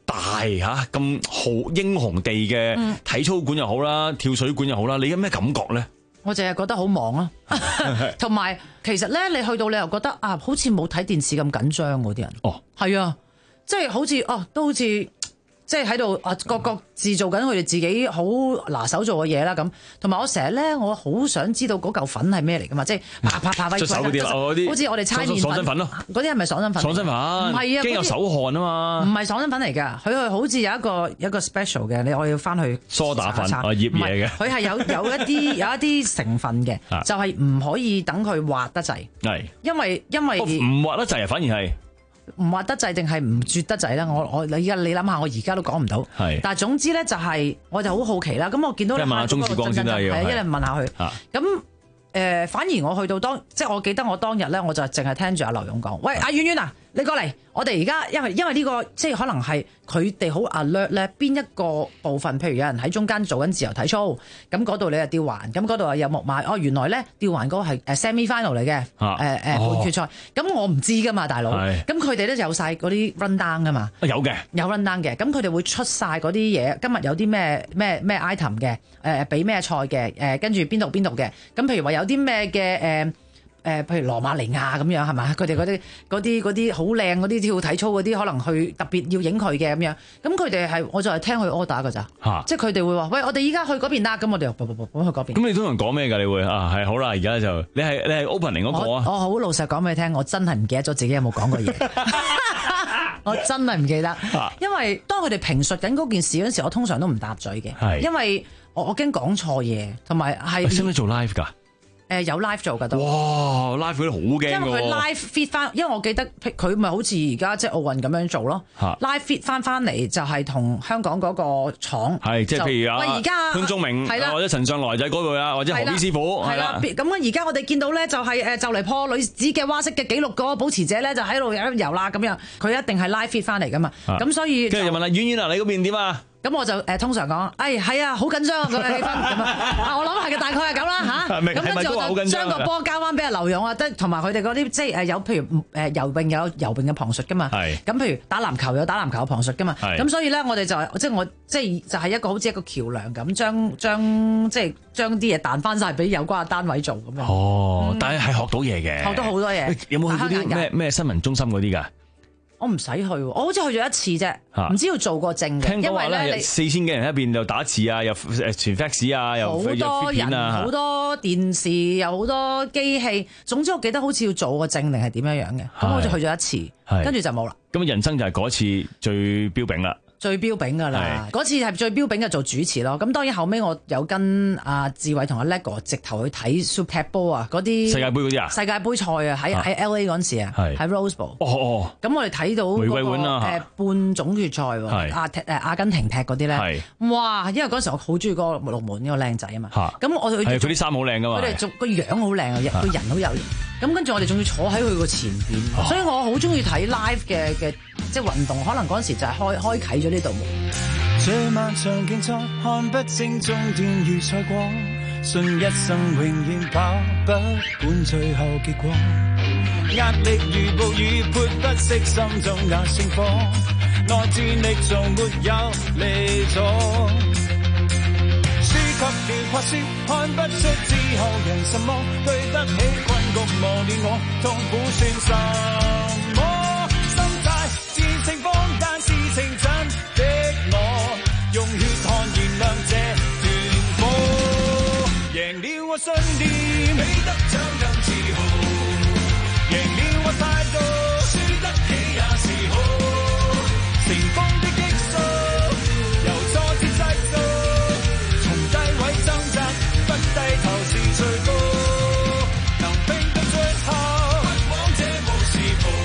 大嚇咁豪英雄地嘅體操館又好啦，嗯、跳水館又好啦，你有咩感覺咧？ 我淨係覺得好忙啊，同埋其實咧，你去到你又覺得啊，好似冇睇電視咁緊張嗰啲人。哦，係啊，即係好似哦，都好似即係喺度啊，各各自做緊佢哋自己好拿手做嘅嘢啦咁。同埋我成日咧，我好想知道嗰嚿粉係咩嚟噶嘛，即係啪啪啪出手嗰啲嗰啲， 好似我哋猜麵爽身粉咯， 嗰啲係咪爽身粉？ 爽身粉， 唔係啊， 驚有手汗啊嘛， 唔係爽身粉嚟㗎，佢係好似有一個有一個 special 嘅，你我要翻去梳打粉啊，醃嘢嘅， 佢係有有一啲有一啲成分嘅，就係唔可以等佢滑得滯，係因為因為唔滑得滯啊，反而係。 唔滑得滯定係唔絕得滯咧？我我你而家你諗下，我而家都講唔到。係，但係總之咧就係，我就好好奇啦。咁我見到你問下鍾志光先啦，要係一陣問下佢。咁誒、呃，反而我去到當，即係我記得我當日咧，我就淨係聽住阿劉勇講，喂，阿婉婉啊，你過嚟，我哋而家因為因為呢、這個即係可能係佢哋好 alert 咧，邊一個部分，譬如有人喺中間做緊自由體操，咁嗰度你又吊環，咁嗰度有木馬，哦，原來咧吊環嗰個係誒 semi final 嚟嘅，誒誒、啊呃、半決賽，咁、哦、我唔知噶嘛，大佬，咁佢哋咧有晒嗰啲 run down 噶嘛， 有嘅，有 run down 嘅，咁佢哋會出晒嗰啲嘢，今日有啲咩咩咩 item 嘅，誒比咩賽嘅，誒跟住邊度邊度嘅，咁譬如話有啲咩嘅誒。誒、呃，譬如羅馬尼亞咁樣係咪？佢哋嗰啲嗰啲嗰啲好靚嗰啲跳體操嗰啲，可能去特別要影佢嘅咁樣。咁佢哋係，我就係聽佢 order 㗎咋，即係佢哋會話：喂，我哋依家去嗰邊啦。咁我哋又噉去嗰邊。 咁你通常講咩㗎？你會啊係好啦，而家就你係你係 opening 嗰個啊？ 我好老實講俾你聽，我真係唔記得咗自己有冇講過嘢。我真係唔記得，因為當佢哋評述緊嗰件事嗰陣時，我通常都唔答嘴嘅，因為我我驚講錯嘢，同埋係。 使唔使做 live 㗎？ 誒有 live 做㗎都， 哇 live 嗰啲好驚㗎喎，因為佢 live feed 翻，因為我記得佢咪好似而家即係奧運咁樣做咯，live feed 翻翻嚟就係同香港嗰個廠， 係即係譬如啊， 而家潘宗明或者陳上來仔嗰度啊，或者何邊師傅係啦，咁啊而家我哋見到咧就係誒就嚟破女子嘅蛙式嘅紀錄嗰個保持者咧就喺度游啦咁樣，佢一定係 live feed 翻嚟㗎嘛，咁所以跟住就問啦，婉婉啊，你嗰邊點啊？ 咁我就誒通常講，誒係啊，好緊張個氣氛咁啊！我諗係嘅，大概係咁啦嚇。咁跟住我就將個波交翻俾阿劉勇啊，得同埋佢哋嗰啲即係誒有譬如誒游泳有游泳嘅旁述噶嘛。係。咁譬如打籃球有打籃球嘅旁述噶嘛。係。咁所以咧，我哋就即係我即係就係一個好似一個橋梁咁，將將即係將啲嘢彈翻晒俾有關嘅單位做咁樣。哦，嗯、但係係學到嘢嘅。學到好多嘢。 有冇去啲咩咩新聞中心嗰啲㗎？ 我唔使去，我好似去咗一次啫，唔知要做過證嘅。 聽講話咧，四千幾人一邊又打字啊，又誒傳 fax 啊，又好多人，好多電視，又好多機器。總之我記得好似要做個證定係點樣樣嘅，咁我就去咗一次，跟住就冇啦。咁人生就係嗰次最標炳啦。最標炳㗎啦，嗰次係最標炳嘅做主持咯。咁當然後尾我有跟阿志偉同阿叻哥直頭去睇 Super Bowl 啊，嗰啲世界盃嗰啲啊，世界盃賽啊，喺喺 L A 嗰陣時啊，喺 Rose Bowl。哦哦。咁我哋睇到玫瑰碗啊，誒半總決賽喎，阿踢誒阿根廷踢嗰啲咧，哇！因為嗰陣時我好中意嗰個六門呢個靚仔啊嘛。咁我哋係佢啲衫好靚㗎嘛。佢哋做個樣好靚啊，個人好有型。咁跟住我哋仲要坐喺佢個前邊，所以我好中意睇 live 嘅嘅即係運動。可能嗰陣時就係開開啓咗呢度門。 這漫長競賽看不清終點與賽果，信一生永遠跑不管最後結果。壓力如暴雨潑不熄心中那星火，內戰力從沒有離左。輸給了怕輸，看不出之後人什麼，對得起困局磨練我，痛苦算什麼？心態戰勝方，但事情真的我，用血汗燃亮這團火，贏了我信念，比得獎更自豪，贏了我態度，輸得起也是好，成功的激素，由挫折製造，從低位掙扎，不低頭是最高，能拼到最後，不枉這無時無。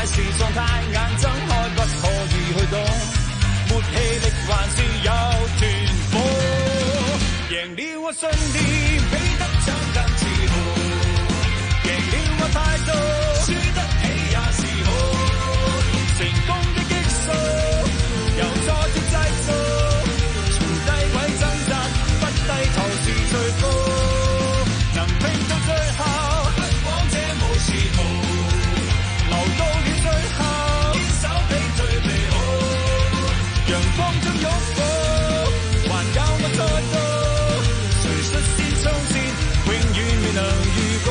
是狀態，眼睜開不可以去擋，沒氣力還是有團火。贏了我信念，比得獎更自豪。贏了我態度，輸得起也是好。成功的激素，由挫折製造，從低位掙扎，不低頭是最高。能拼到最後，不枉這無時途。留到了最後，堅守比最美好。陽光中擁抱，還有我在度。誰率先衝線，永遠未能預告。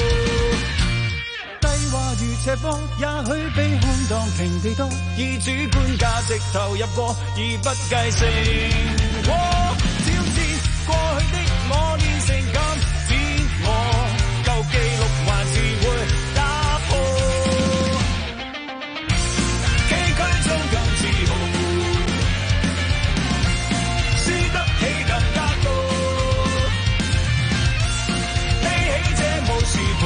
低話如斜坡，也許比空檔平地多。以主觀價值投入過，而不計成果。挑戰過去的我，練成今天我，舊記錄還是會打破。崎嶇中更自豪，輸得起更加高。披起這無時袍，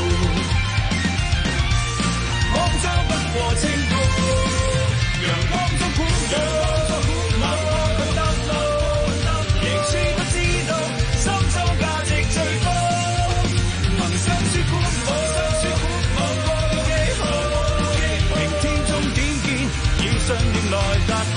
妄想不過清高。陽光中苦惱，默默去登路，贏輸都知道，心中價值最高。能相處苦惱，望過有幾好。明天終點見，以信念來達到。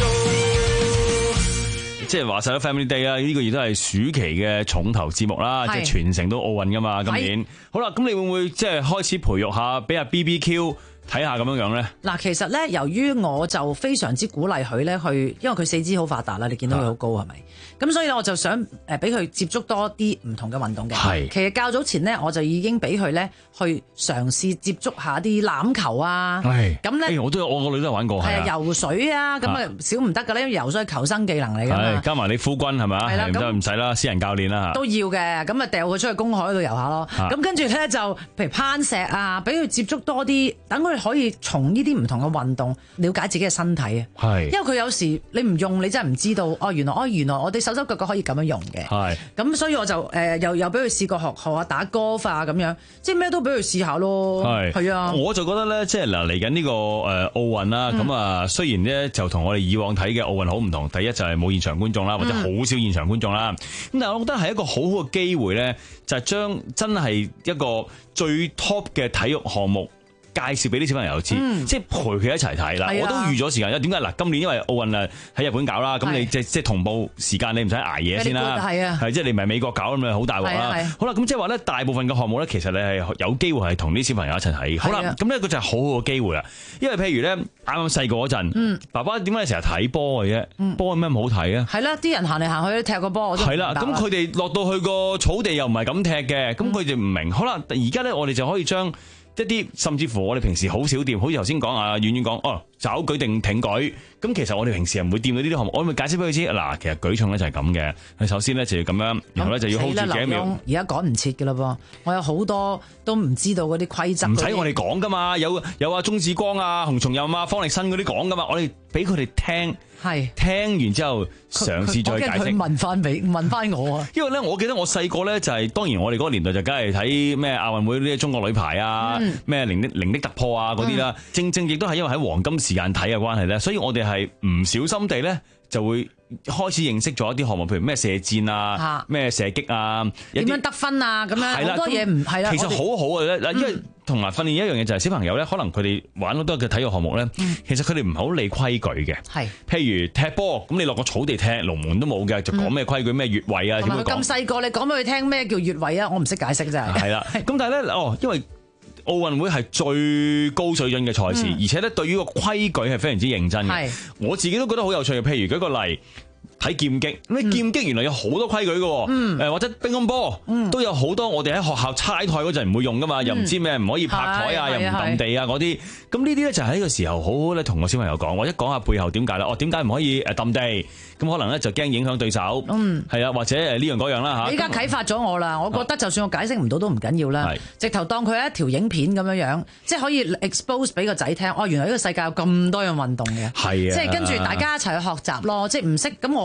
即係話晒咗 Family Day 啦，呢個亦都係暑期嘅重頭節目啦，即係全城都奧運噶嘛，今年。好啦，咁你會唔會即係開始培育下，俾阿 B B Q 睇下咁樣樣咧？ 嗱，其實咧，由於我就非常之鼓勵佢咧去，因為佢四肢好發達啦，你見到佢好高係咪？咁所以咧，我就想誒俾佢接觸多啲唔同嘅運動嘅。係。其實較早前咧，我就已經俾佢咧去嘗試接觸下啲欖球啊。係。咁咧， 我都有我個女都有玩過。 係啊，游水啊，咁啊少唔得㗎咧，因為游水係求生技能嚟㗎嘛。 係。加埋你夫君係咪？係啦。咁唔使啦，私人教練啦。 都要嘅，咁啊掉佢出去公海度游下咯。咁跟住咧就譬如攀石啊，俾佢接觸多啲，等佢可以從呢啲唔同嘅運動了解自己嘅身體啊。係。因為佢有時你唔用，你真係唔知道哦。原來哦，原來我哋手手腳腳可以咁樣用嘅。係。咁所以我就誒、呃、又又俾佢試過學學下打 golf 啊咁樣，即係咩都俾佢試下咯。係。係啊。我就覺得咧，即係嗱嚟緊呢個誒奧運啦，咁、呃、啊、嗯、雖然咧就同我哋以往睇嘅奧運好唔同，第一就係冇現場觀眾啦，或者好少現場觀眾啦。咁、嗯、但係我覺得係一個好好嘅機會咧，就係、是、將真係一個最 top 嘅體育項目介紹俾啲小朋友知，嗯、即係陪佢一齊睇啦。我都預咗時間，因為點解嗱？今年因為奧運啊喺日本搞啦，咁你即即係同步時間，你唔使捱夜先啦。係啊，係即係你唔係美國搞咁咪好大鑊啦。好啦，咁即係話咧，大部分嘅項目咧，其實你係有機會係同啲小朋友一齊睇。好啦，咁呢個就係好好嘅機會啦。因為譬如咧，啱啱細個嗰陣，嗯、爸爸點解你成日睇波嘅啫？波有咩唔好睇啊？係啦，啲人行嚟行去踢個波，我都係啦。咁佢哋落到去個草地又唔係咁踢嘅，咁佢哋唔明。好啦，而家咧我哋就可以將一啲甚至乎我哋平時好少掂，好似頭先講啊，遠遠講哦，抓舉定挺舉，咁其實我哋平時係唔會掂到呢啲項目，我咪解釋俾佢知嗱，其實舉重咧就係咁嘅，佢首先咧就要咁樣，然後咧就要 hold 住幾秒。而家趕唔切㗎啦噃，我有好多都唔知道嗰啲規則。唔使我哋講㗎嘛，有有啊鍾志光啊、洪松蔭啊、方力申嗰啲講㗎嘛，我哋俾佢哋聽。係聽完之後嘗試再解釋。佢問翻俾問翻我啊，因為咧，我記得我細個咧就係、是、當然我哋嗰個年代就梗係睇咩亞運會呢啲中國女排啊，咩、嗯、零的零的突破啊嗰啲啦。正正亦都係因為喺黃金時間睇嘅關係咧，所以我哋係唔小心地咧就會開始認識咗一啲項目，譬如咩射箭啊、咩射擊啊，點樣得分啊咁樣，好多嘢唔係啦。其實好好嘅咧，因為同埋訓練一樣嘢就係小朋友咧，可能佢哋玩好多嘅體育項目咧，嗯、其實佢哋唔係好理規矩嘅。係，譬如踢波，咁你落個草地踢，龍門都冇嘅，就講咩規矩咩越位啊？點會講？咁細個你講俾佢聽咩叫越位啊？我唔識解釋真係。係啦，咁但係咧，哦，因為奧運會係最高水準嘅賽事，嗯、而且咧對於個規矩係非常之認真嘅。我自己都覺得好有趣嘅。譬如舉個例。睇劍擊，咁劍擊原來有好多規矩嘅，誒、嗯、或者乒乓波、嗯、都有好多我哋喺學校猜台嗰陣唔會用噶嘛，嗯、又唔知咩唔可以拍台啊，又唔揼地啊嗰啲，咁呢啲咧就喺呢個時候好好咧同個小朋友講，或者講下背後點解啦，哦點解唔可以誒揼地，咁可能咧就驚影響對手，嗯係啊，或者誒呢樣嗰樣啦嚇。你而家啟發咗我啦，我覺得就算我解釋唔到都唔緊要啦，直頭當佢係一條影片咁樣樣，即係可以 expose 俾個仔聽，哦原來呢個世界有咁多樣運動嘅，係啊，即係跟住大家一齊去學習咯，即係唔識咁我。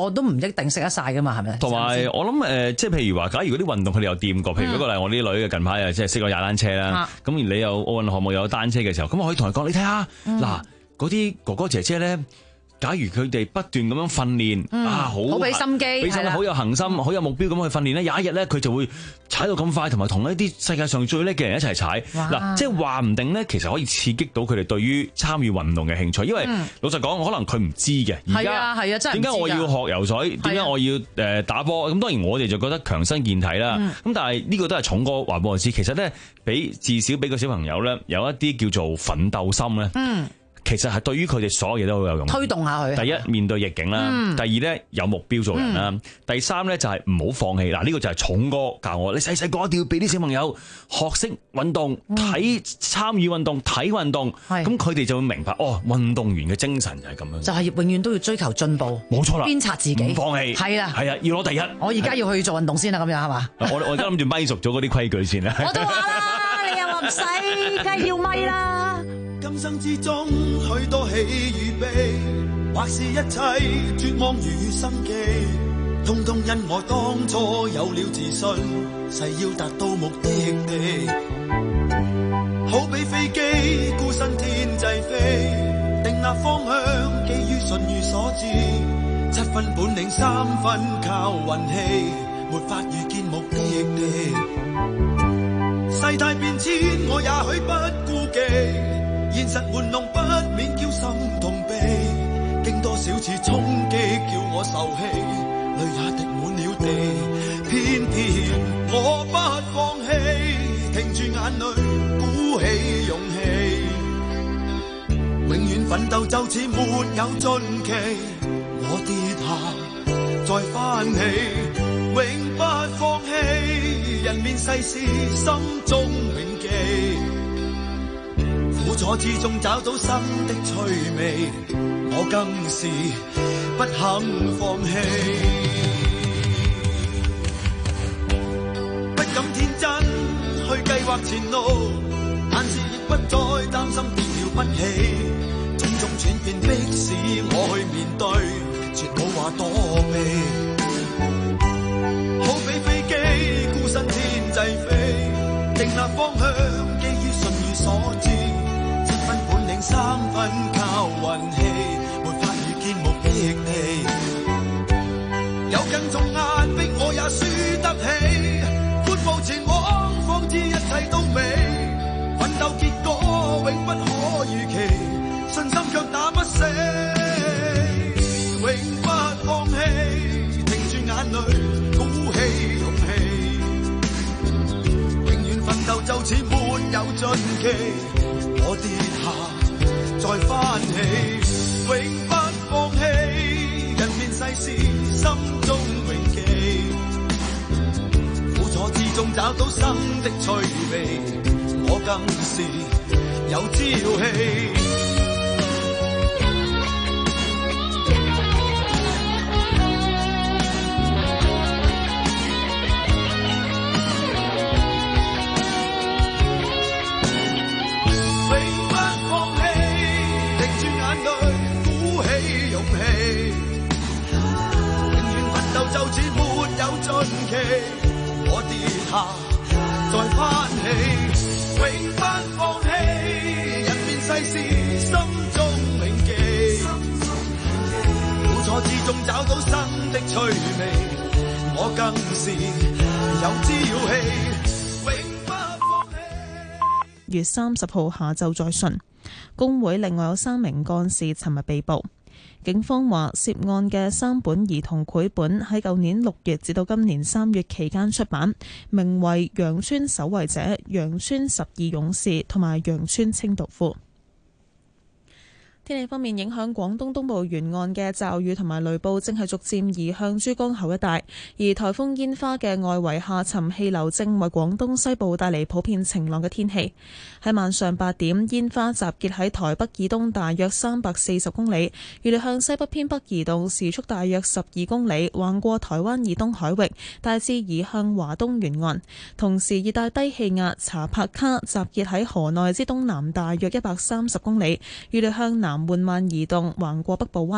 我都唔一定識得晒噶嘛，係咪？ 同埋我諗誒，即係譬如話，假如嗰啲運動佢哋有掂過，譬如嗰個例，我啲女嘅近排又即係識咗踩單車啦。咁、嗯、你有奧運項目有單車嘅時候，咁我可以同佢講，你睇下嗱，嗰啲哥哥姐姐咧。假如佢哋不斷咁樣訓練，嗯、啊好， 好俾心機， 俾心好有恒心，好、嗯、有目標咁去訓練咧，有一日咧佢就會踩到咁快，同埋同一啲世界上最叻嘅人一齊踩。嗱，即係話唔定咧，其實可以刺激到佢哋對於參與運動嘅興趣。因為、嗯、老實講，可能佢唔知嘅。而家係啊，真係點解我要學游水？點解我要誒打波？咁當然我哋就覺得強身健體啦。咁、嗯、但係呢個都係重哥話俾我知，其實咧，俾至少俾個小朋友咧有一啲叫做奮鬥心咧。嗯其實係對於佢哋所有嘢都好有用， 推動下佢。 第一面對逆境啦，嗯、第二咧有目標做人啦，嗯、第三咧就係唔好放棄。嗱、這、呢個就係重哥教我，你細細個一定要俾啲小朋友學識運動、睇參與運動、睇運動，咁佢哋就會明白哦，運動員嘅精神就係咁樣， 就係、是、永遠都要追求進步，冇錯啦，鞭策自己， 唔放棄，係啦，係啊，要攞第一。我而家要去做運動先啦，咁樣係嘛？ 我我而家諗住咪熟咗嗰啲規矩先啦。 我都話啦，你又話唔使，梗係要咪啦。 今生之中許多喜與悲，或是一切絕望與生機，通通因我當初有了自信，誓要達到目的地。好比飛機孤身天際飛，定立方向，基於順遇所致，七分本領三分靠運氣，沒法預見目的地。世態變遷我也許不顧忌，現實玩弄不免叫心痛悲，經多少次衝擊叫我受氣，淚也滴滿了地，偏偏我不放棄，停住眼淚鼓起勇氣，永遠奮鬥就似沒有盡期，我跌下再翻起，永不放棄，人面世事心中銘記，苦楚之中找到新的趣味，我更是不肯放棄。不敢天真去計劃前路，但是亦不再擔心跌了不起，種種轉變迫使我去面對，絕冇話躲避。好比飛機孤身天際飛，定立方向，基於順遇所致，三分靠運氣，沒法預見目的地。有更重壓迫我也輸得起，闊步前往，方知一切都美。奮鬥結果永不可預期，信心卻打不死。永不放棄，停住眼淚，鼓起勇氣。永遠奮鬥就似沒有盡期，我跌下再翻起，永不放棄，人面世事心中銘記，苦楚之中找到新的趣味，我更是有朝氣。就似沒有盡期，我跌下再翻起，永不放棄，人面世事心中銘記，苦楚之中找到新的趣味，我更是有朝氣，永不放棄。 月三十號下晝再訊，工會另外有三名幹事尋日被捕。警方話涉案嘅三本兒童繪本喺舊年六月至到今年三月期間出版，名為《羊村守衛者》、《羊村十二勇士》同埋《羊村清道夫》。天氣方面，影響廣東東部沿岸嘅驟雨同埋雷暴正係逐漸移向珠江口一帶，而颱風煙花嘅外圍下沉氣流正為廣東西部帶嚟普遍晴朗嘅天氣。喺晚上八點，煙花集結喺台北以東大約三百四十公里，預料向西北偏北移動，時速大約十二公里，橫過台灣以東海域，大致移向華東沿岸。同時，熱帶低氣壓查帕卡集結喺河內之東南大約一百三十公里，預料向南緩慢移動，橫過北部灣。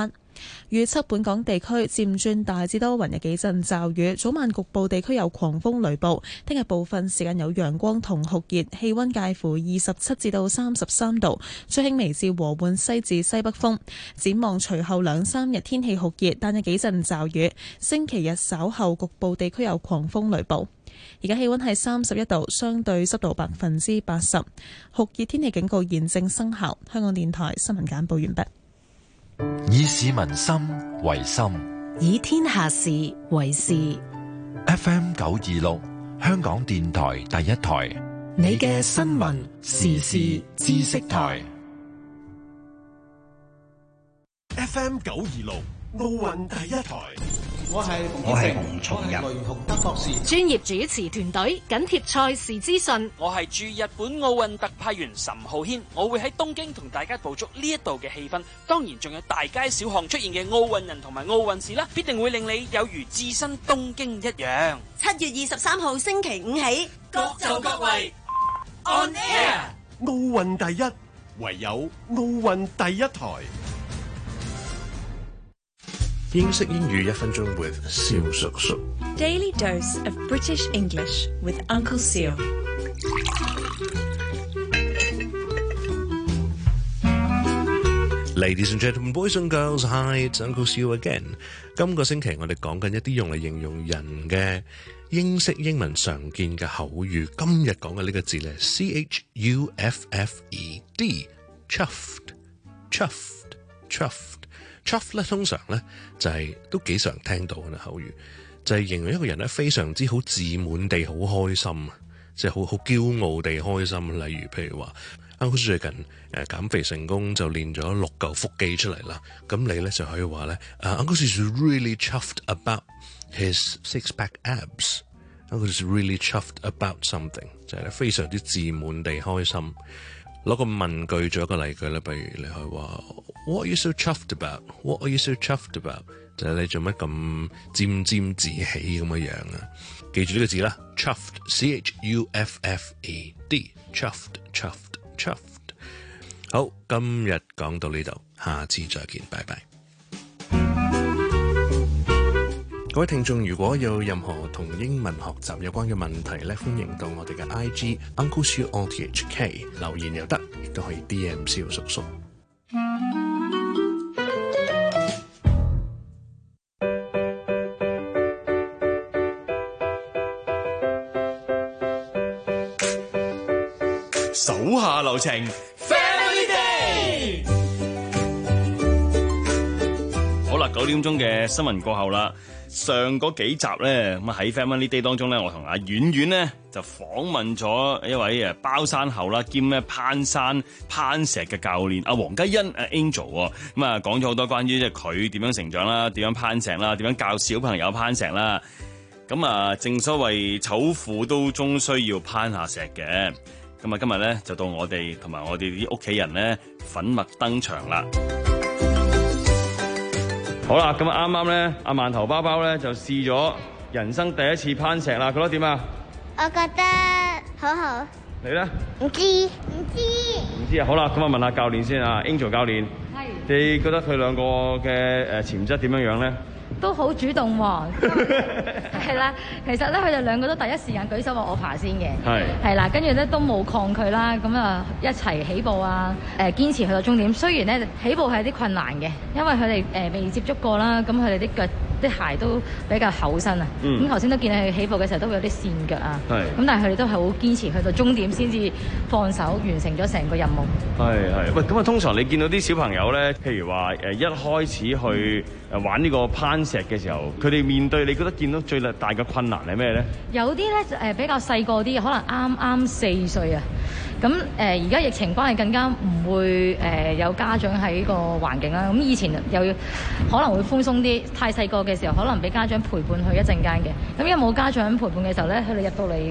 預測本港地區漸轉大致多雲，有幾陣驟雨，早晚局部地區有狂風雷暴。聽日部分時間有陽光同酷熱，氣溫介乎二十七至到三十三度，吹輕微至和緩西至西北風。展望隨後兩三日天氣酷熱，但有幾陣驟雨。星期日稍後局部地區有狂風雷暴。而家氣溫係三十一度，相對濕度百分之八十，酷熱天氣警告現正生效。香港電台新聞簡報完畢。 以市民心為心， 以天下事為事。 F M 九二六，香港電台第一台，你嘅新聞時事知識台。 F M 九二六，奧運第一台。 我係我係洪松仁， 雷洪德博士。 專業主持團隊緊貼賽事資訊。 我係駐日本奧運特派員岑浩軒，我會喺東京同大家捕捉呢一度嘅氣氛。當然仲有大街小巷出現嘅奧運人同埋奧運事啦，必定會令你有如置身東京一樣。 七月二十三號星期五起， 各就各位 On Air。 奧運第一，唯有奧運第一台。 英式英語一分鐘 with 蕭叔叔。 Daily dose of British English with Uncle Seal。 Ladies and gentlemen, boys and girls, hi, it's Uncle Seal again。今個星期我哋講緊一啲用嚟形容人嘅英式英文常見嘅口語。今日講嘅呢個字咧 ，C H U F F E D，chuffed，chuffed，chuffed。chuff 咧通常咧就係、是、都幾常聽到嘅口語，就係、是、形容一個人咧非常之好自滿地好開心，即係好好驕傲地開心。例如譬如話 Uncle 最近誒減肥成功就練咗六嚿腹肌出嚟啦，咁你咧就可以話咧、uh, Uncle is really chuffed about his six pack abs。 Uncle is really chuffed about something， 就係非常之自滿地開心。攞個問句做一個例句咧，譬如你可以話 What are you so chuffed about? What are you so chuffed about? 就係你做乜咁沾沾自喜咁嘅樣啊？記住呢個字啦 ，chuffed， C H U F F E D，chuffed，chuffed，chuffed。好，今日講到呢度，下次再見，拜拜。各位聽眾，如果有任何同英文學習有關嘅問題咧，歡迎到我哋嘅 I G Uncle Siu O T H K 留言又得，亦都可以 D M 蕭叔叔。 手下留情 ，Family Day。好啦，九點鐘嘅新聞過後啦。上嗰幾集咧，咁啊喺 Family Day 當中咧，我同阿婉婉咧就訪問咗一位誒包山后啦，兼咧攀山攀石嘅教練阿黃嘉欣阿 Angel， 咁啊講咗好多關於即係佢點樣成長啦，點樣攀石啦，點樣教小朋友攀石啦。咁啊，正所謂醜婦都終須要攀下石嘅。咁啊，今日咧就到我哋同埋我哋啲屋企人咧粉墨登場啦。好啦，咁啊啱啱咧，阿饅頭包包咧就試咗人生第一次攀石啦，覺得點啊？ 我覺得好好。 你咧？ 唔知，唔知。 唔知啊，好啦，咁啊問下教練先啊 ，Angel 教練，係，你覺得佢兩個嘅誒潛質點樣樣咧？ 都好主動喎，係啦。其實咧，佢哋兩個都第一時間舉手話我爬先嘅，係係啦。跟住咧都冇抗拒啦，咁啊一齊起步啊，誒堅持去到終點。雖然咧起步係有啲困難嘅，因為佢哋誒未接觸過啦，咁佢哋啲腳啲鞋都比較厚身啊。咁頭先都見到佢起步嘅時候都會有啲跣腳啊，咁但係佢哋都係好堅持去到終點先至放手完成咗成個任務。係係，喂，咁啊通常你見到啲小朋友咧，譬如話誒一開始去誒玩呢個攀石嘅時候，佢哋面對你覺得見到最大嘅困難係咩咧？有啲咧誒比較細個啲，可能啱啱四歲啊。咁誒而家疫情關係更加唔會誒、呃、有家長喺個環境啦。咁以前又要可能會寬鬆啲，太細個嘅時候可能俾家長陪伴佢一陣間嘅。咁因為冇家長陪伴嘅時候咧，佢哋入到嚟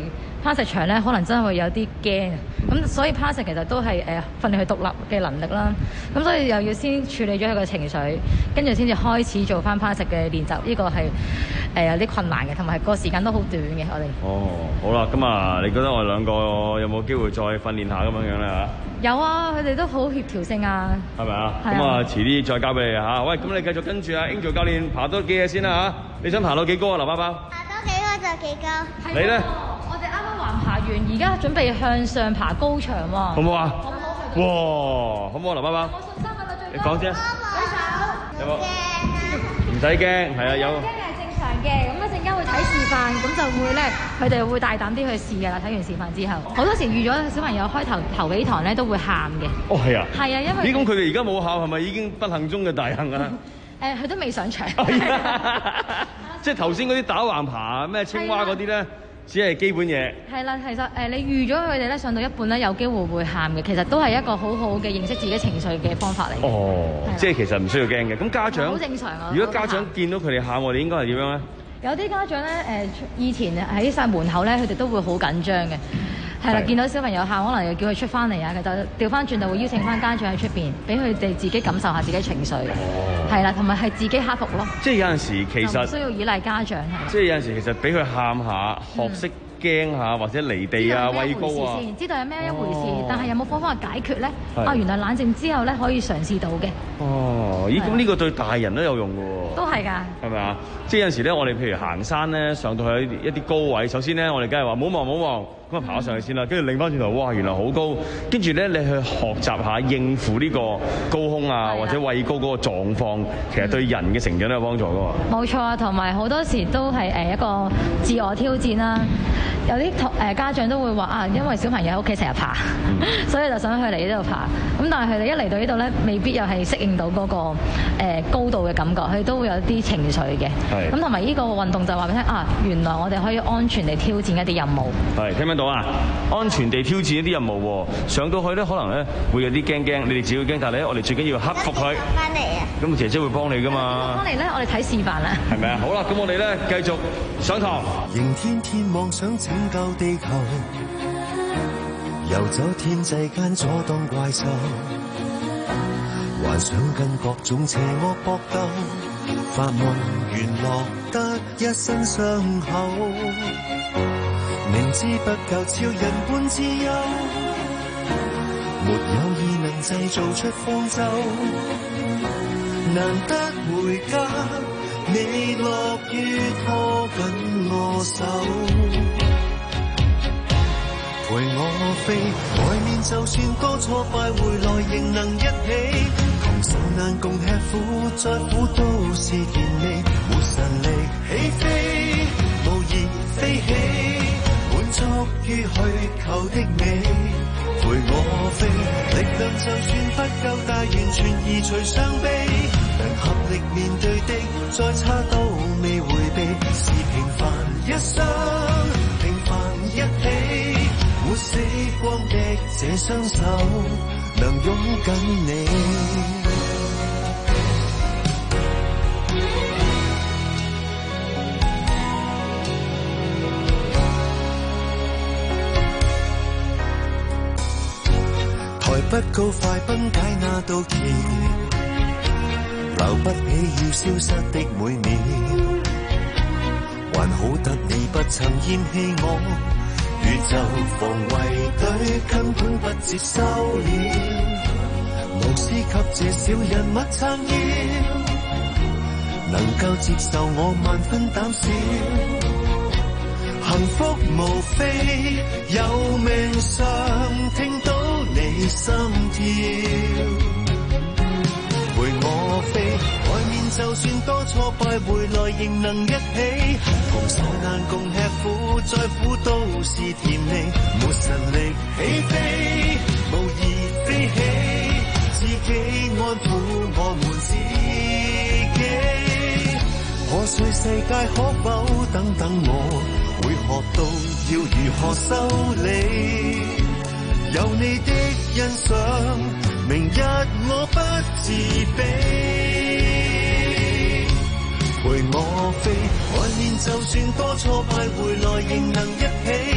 攀石場咧，可能真係會有啲驚。咁所以攀石其實都係誒訓練佢獨立嘅能力啦。咁所以又要先處理咗佢嘅情緒，跟住先至開始做翻攀石嘅練習。呢個係誒有啲困難嘅，同埋個時間都好短嘅。我哋哦，好啦，咁啊，你覺得我哋兩個有冇機會再訓練下咁樣樣咧嚇？ 有啊，佢哋都好協調性啊。 係咪啊？ 係啊。 咁啊，遲啲再交俾你嚇。喂，咁你繼續跟住阿 Angel 教練爬多幾嘢先啦嚇。你想爬到幾高啊，劉包包？ 爬多幾個就幾高。 你咧？ 我哋啱啱橫爬完，而家準備向上爬高牆喎。 好唔好啊？ 好唔好？ 哇，好唔好，劉包包？你講先。有冇？唔使驚，係啊，有。 驚係正常嘅，咁一陣間會睇示範，咁就會咧，佢哋會大膽啲去試嘅啦。睇完示範之後，好多時預咗小朋友開頭頭幾堂咧都會喊嘅。 哦，係啊。 係啊，因為咦，咁佢哋而家冇喊，係咪已經不幸中嘅大幸啊？ 誒，佢都未上場。 即係頭先嗰啲打橫爬咩青蛙嗰啲咧，只係基本嘢。 係啦，其實誒你預咗佢哋咧上到一半咧有機會會喊嘅，其實都係一個好好嘅認識自己情緒嘅方法嚟。 哦，即係其實唔需要驚嘅。咁家長好正常啊。 如果家長見到佢哋喊，我哋應該係點樣咧？ 有啲家長咧誒，以前喺晒門口咧，佢哋都會好緊張嘅。係啦，見到小朋友喊，可能又叫佢出翻嚟啊，佢就調翻轉就會邀請翻家長喺出邊，俾佢哋自己感受下自己情緒。係啦，同埋係自己克服咯。 即係有陣時其實唔需要依賴家長係。 即係有陣時其實俾佢喊下，學識驚下或者離地啊、畏高啊， 知道有咩一回事，哦、但係有冇方法解決咧？啊，原來冷靜之後咧可以嘗試到嘅。 哦，咦，咁呢個對大人都有用嘅喎。 都係㗎。係咪啊？即係有陣時咧，我哋譬如行山咧，上到去一啲高位，首先咧，我哋梗係話唔好望，唔好望。咁啊爬咗上去先啦，跟住擰翻轉頭，哇！原來好高，跟住咧你去學習下應付呢個高空啊，或者畏高嗰個狀況，其實對人嘅成長都有幫助噶嘛。 冇錯啊，同埋好多時都係誒一個自我挑戰啦。有啲誒家長都會話啊，因為小朋友喺屋企成日爬，嗯、所以就想佢嚟呢度爬。咁但係佢哋一嚟到呢度咧，未必又係適應到嗰個誒高度嘅感覺，佢都會有啲情緒嘅。係。咁同埋呢個運動就話俾你聽啊，原來我哋可以安全地挑戰一啲任務。 係，聽唔聽到啊？安全地挑戰一啲任務喎，上到去咧可能咧會有啲驚驚，你哋自己驚，但係咧我哋最緊要克服佢。 翻嚟啊！ 咁姐姐會幫你噶嘛？ 翻嚟咧，我哋睇示範啦。 係咪啊？好啦，咁我哋咧繼續上堂。 迎天天妄想拯救地球，遊走天際間阻擋怪獸，幻想跟各種邪惡搏鬥，發夢原落得一身傷口。明知不夠超人般自由，沒有意能製造出方舟，難得回家，你樂於拖緊我手，陪我飛，外面就算多挫敗，回來仍能一起，同受難共吃苦，再苦都是甜味，沒神力起飛，無言飛起。足於去求的你，陪我飛，力量就算不夠大，完全移除傷悲，能合力面對的，再差都未迴避，是平凡一生，平凡一起，沒死光的這雙手，能擁緊你。不告快崩解那道橋，留不起要消失的每秒，還好得你不曾嫌棄我，宇宙防衛隊根本不接收了，無私給這小人物撐腰，能夠接受我萬分膽小，幸福無非有命上聽到你心跳，陪我飛，外面就算多挫敗，回來仍能一起，同受難共吃苦，再苦都是甜味，沒神力起飛，無意飛起，自己安撫我們自己，破碎世界可否等等我，會學到要如何修理，有你的欣賞，明日我不自卑，陪我飛，外面就算多挫敗，回來仍能一起，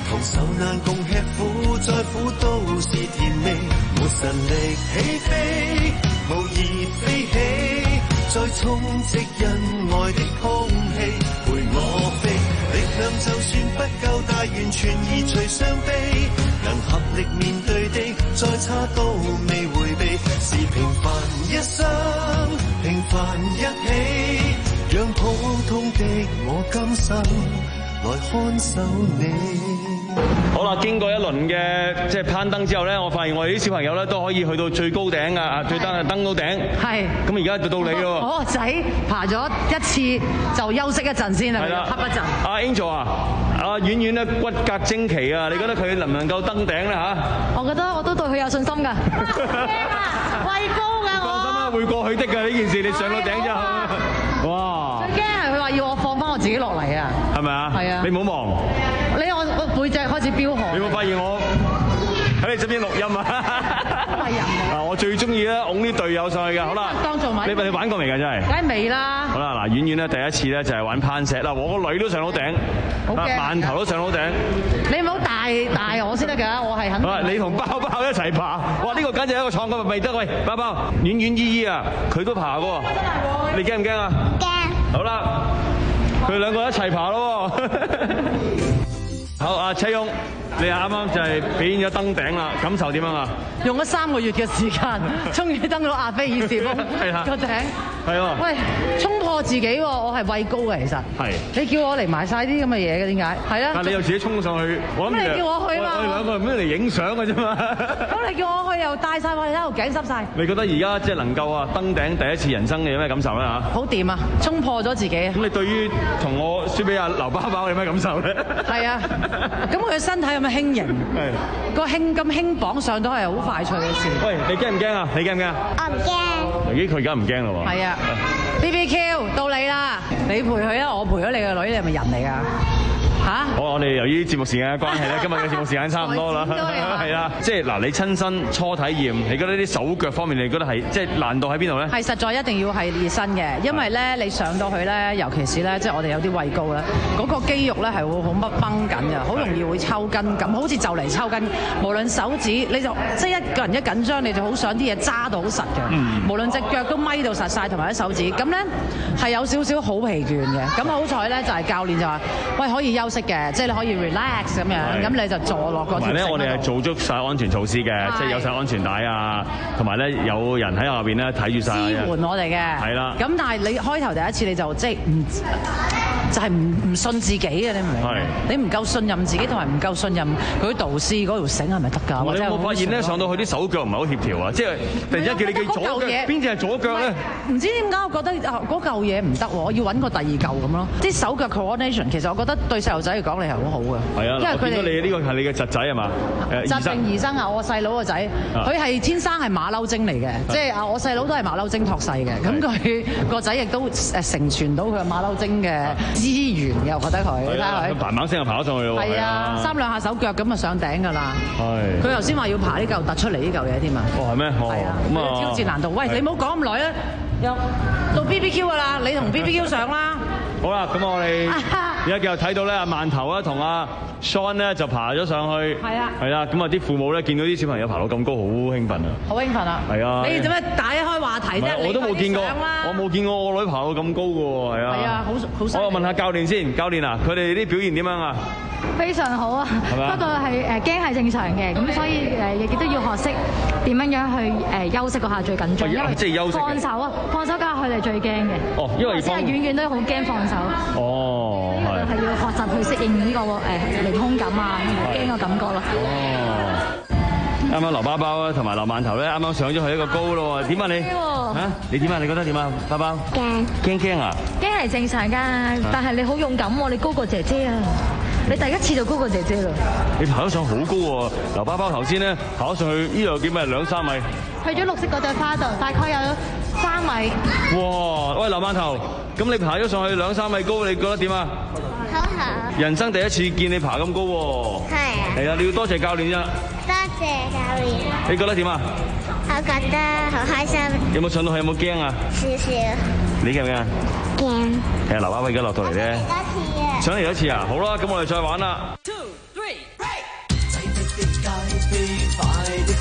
同受難共吃苦，再苦都是甜味，沒神力起飛，無意飛起，再充斥恩愛的空氣，陪我飛，力量就算不夠大，完全移除傷悲，能合力面對的，再差都未迴避，是平凡一生，平凡一起，讓普通的我今生來看守你。 好啦，經過一輪嘅即係攀登之後咧，我發現我哋啲小朋友咧都可以去到最高頂噶，啊最登登到頂。係。咁而家就到你咯。 我個仔爬咗一次就休息一陣先啦，瞌一陣。 阿 Angel 啊，阿婉婉咧骨骼精奇啊，你覺得佢能唔能夠登頂咧嚇？ 我覺得我都對佢有信心㗎。畏高㗎我。放心啦， 會過去的㗎呢件事，你上到頂之後，哇！ 最驚係佢話要我放翻我自己落嚟啊。 係咪啊？ 係啊。 你唔好忙。 你我我背脊開始飆汗。 你有冇發現我喺你側邊錄音啊？ 係人嚟。 啊，我最中意咧擁啲隊友上去㗎。好啦， 當做埋。 你你玩過未㗎？真係。 梗係未啦。 好啦，嗱，婉婉咧第一次咧就係玩攀石嗱，我個女都上到頂，饅頭都上到頂。 你唔好大大我先得㗎，我係肯定。 好啦，你同包包一齊爬，哇！呢個簡直係一個創舉，未得喂，包包，婉婉依依啊，佢都爬喎。你驚唔驚啊？驚。好啦，佢兩個一齊爬咯。好，阿車翁，你啱啱就係表演咗登頂啦，感受點樣啊？ 用咗三個月嘅時間，終於登到阿菲爾士峰個頂。係喎。喂，衝破自己喎，我係畏高嘅其實。係。你叫我嚟埋晒啲咁嘅嘢嘅點解？係啦。但你又自己衝上去，我諗住。咁你叫我去嘛？我哋兩個唔係嚟影相嘅啫嘛。咁你叫我去又帶晒我哋喺度頸濕晒。你覺得而家即係能夠啊登頂第一次人生嘅有咩感受咧嚇？好掂啊！衝破咗自己。咁你對於同我輸俾阿劉包包有咩感受咧？係啊。咁佢身體咁輕盈，個輕咁輕磅上到係好快脆嘅事。喂，你驚唔驚啊？你驚唔驚？我唔驚。咦，佢而家唔驚咯喎。係啊 ，B B Q 到你啦，你陪佢啊，我陪咗你個女，你係咪人嚟㗎？嚇！好，我哋由於節目時間嘅關係咧，今日嘅節目時間差唔多啦。係啊，即係嗱，你親身初體驗，你覺得啲手腳方面，你覺得係即係難度喺邊度咧？係實在一定要係熱身嘅，因為咧你上到去咧，尤其是咧，即係我哋有啲畏高咧，嗰個肌肉咧係會好乜繃緊嘅，好容易會抽筋咁，好似就嚟抽筋。無論手指，你就即係一個人一緊張，你就好想啲嘢揸到好實嘅。嗯。無論隻腳都咪到實晒，同埋啲手指，咁咧係有少少好疲倦嘅。咁好彩咧，就係教練就話：喂，可以休息嘅，即係你可以 relax 咁樣，咁你就坐落個條繩嗰度。同埋咧，我哋係做足晒安全措施嘅，即係有晒安全帶啊，同埋咧有人喺下邊咧睇住晒，支援我哋嘅。係啦。咁但係你開頭第一次你就即係唔就係唔唔信自己嘅，你唔明？係。你唔夠信任自己，同埋唔夠信任佢啲導師嗰條繩係咪得㗎？你有冇發現咧？上到去啲手腳唔係好協調啊！即係突然之間叫你嘅左腳，邊隻係左腳咧？唔知點解我覺得啊嗰嚿嘢唔得喎，我要揾個第二嚿咁咯。啲手腳 coordination 其實我覺得對細路仔嚟講你係好好嘅。係啊，因為佢哋你呢個係你嘅侄仔係嘛？誒，侄定兒生啊！我細佬個仔，佢係天生係馬騮精嚟嘅，即係啊我細佬都係馬騮精託世嘅，咁佢個仔亦都誒承傳到佢馬騮精嘅資源嘅，我覺得佢。你睇下佢。嘭嘭聲就爬咗上去咯。係啊，三兩下手腳咁啊上頂㗎啦。係。佢頭先話要爬呢嚿突出嚟呢嚿嘢添啊。哦，係咩？係啊。咁啊。挑戰難度，喂，你唔好講咁耐啊！又到 B B Q 㗎啦，你同 B B Q 上啦。好啦，咁我哋而家繼續睇到咧，阿饅頭啊同阿 Sean 咧就爬咗上去。係啊。係啦，咁啊啲父母咧見到啲小朋友爬到咁高，好興奮啊！好興奮啊！係啊。你做咩打開話題啫？我都冇見過，我冇見過我女爬到咁高嘅喎，係啊。係啊，好好犀利。我問下教練先，教練啊，佢哋啲表現點樣啊？非常好啊，不過係誒驚係正常嘅，咁所以誒亦都要學識點樣樣去誒休息嗰下最緊張，因為即係休息放手啊，放手梗係佢哋最驚嘅。哦，因為即係遠遠都好驚放手。哦，係。係要學習去適應呢個誒凌空感啊，驚嘅感覺咯。哦。啱啱劉包包啊，同埋劉饅頭咧，啱啱上咗去一個高咯喎，點啊你？嚇？你點啊？你覺得點啊？包包？驚。驚驚啊？驚係正常㗎，但係你好勇敢喎，你高過姐姐啊！你第一次就高過姐姐啦！你爬得上好高喎，劉包包頭先咧爬咗上去，呢度叫咩？兩三米。去咗綠色嗰朵花度，大概有三米。哇！喂，劉饅頭，咁你爬咗上去兩三米高，你覺得點啊？好好。人生第一次見你爬咁高喎。係啊。係啊，你要多謝教練啫。多謝教練。你覺得點啊？我覺得好開心。有冇上到去？有冇驚啊？少少。你驚唔驚啊？驚。其實劉包包而家落到嚟咧。上嚟多次啊！上嚟多次啊！好啦，咁我哋再玩啦。Two, three.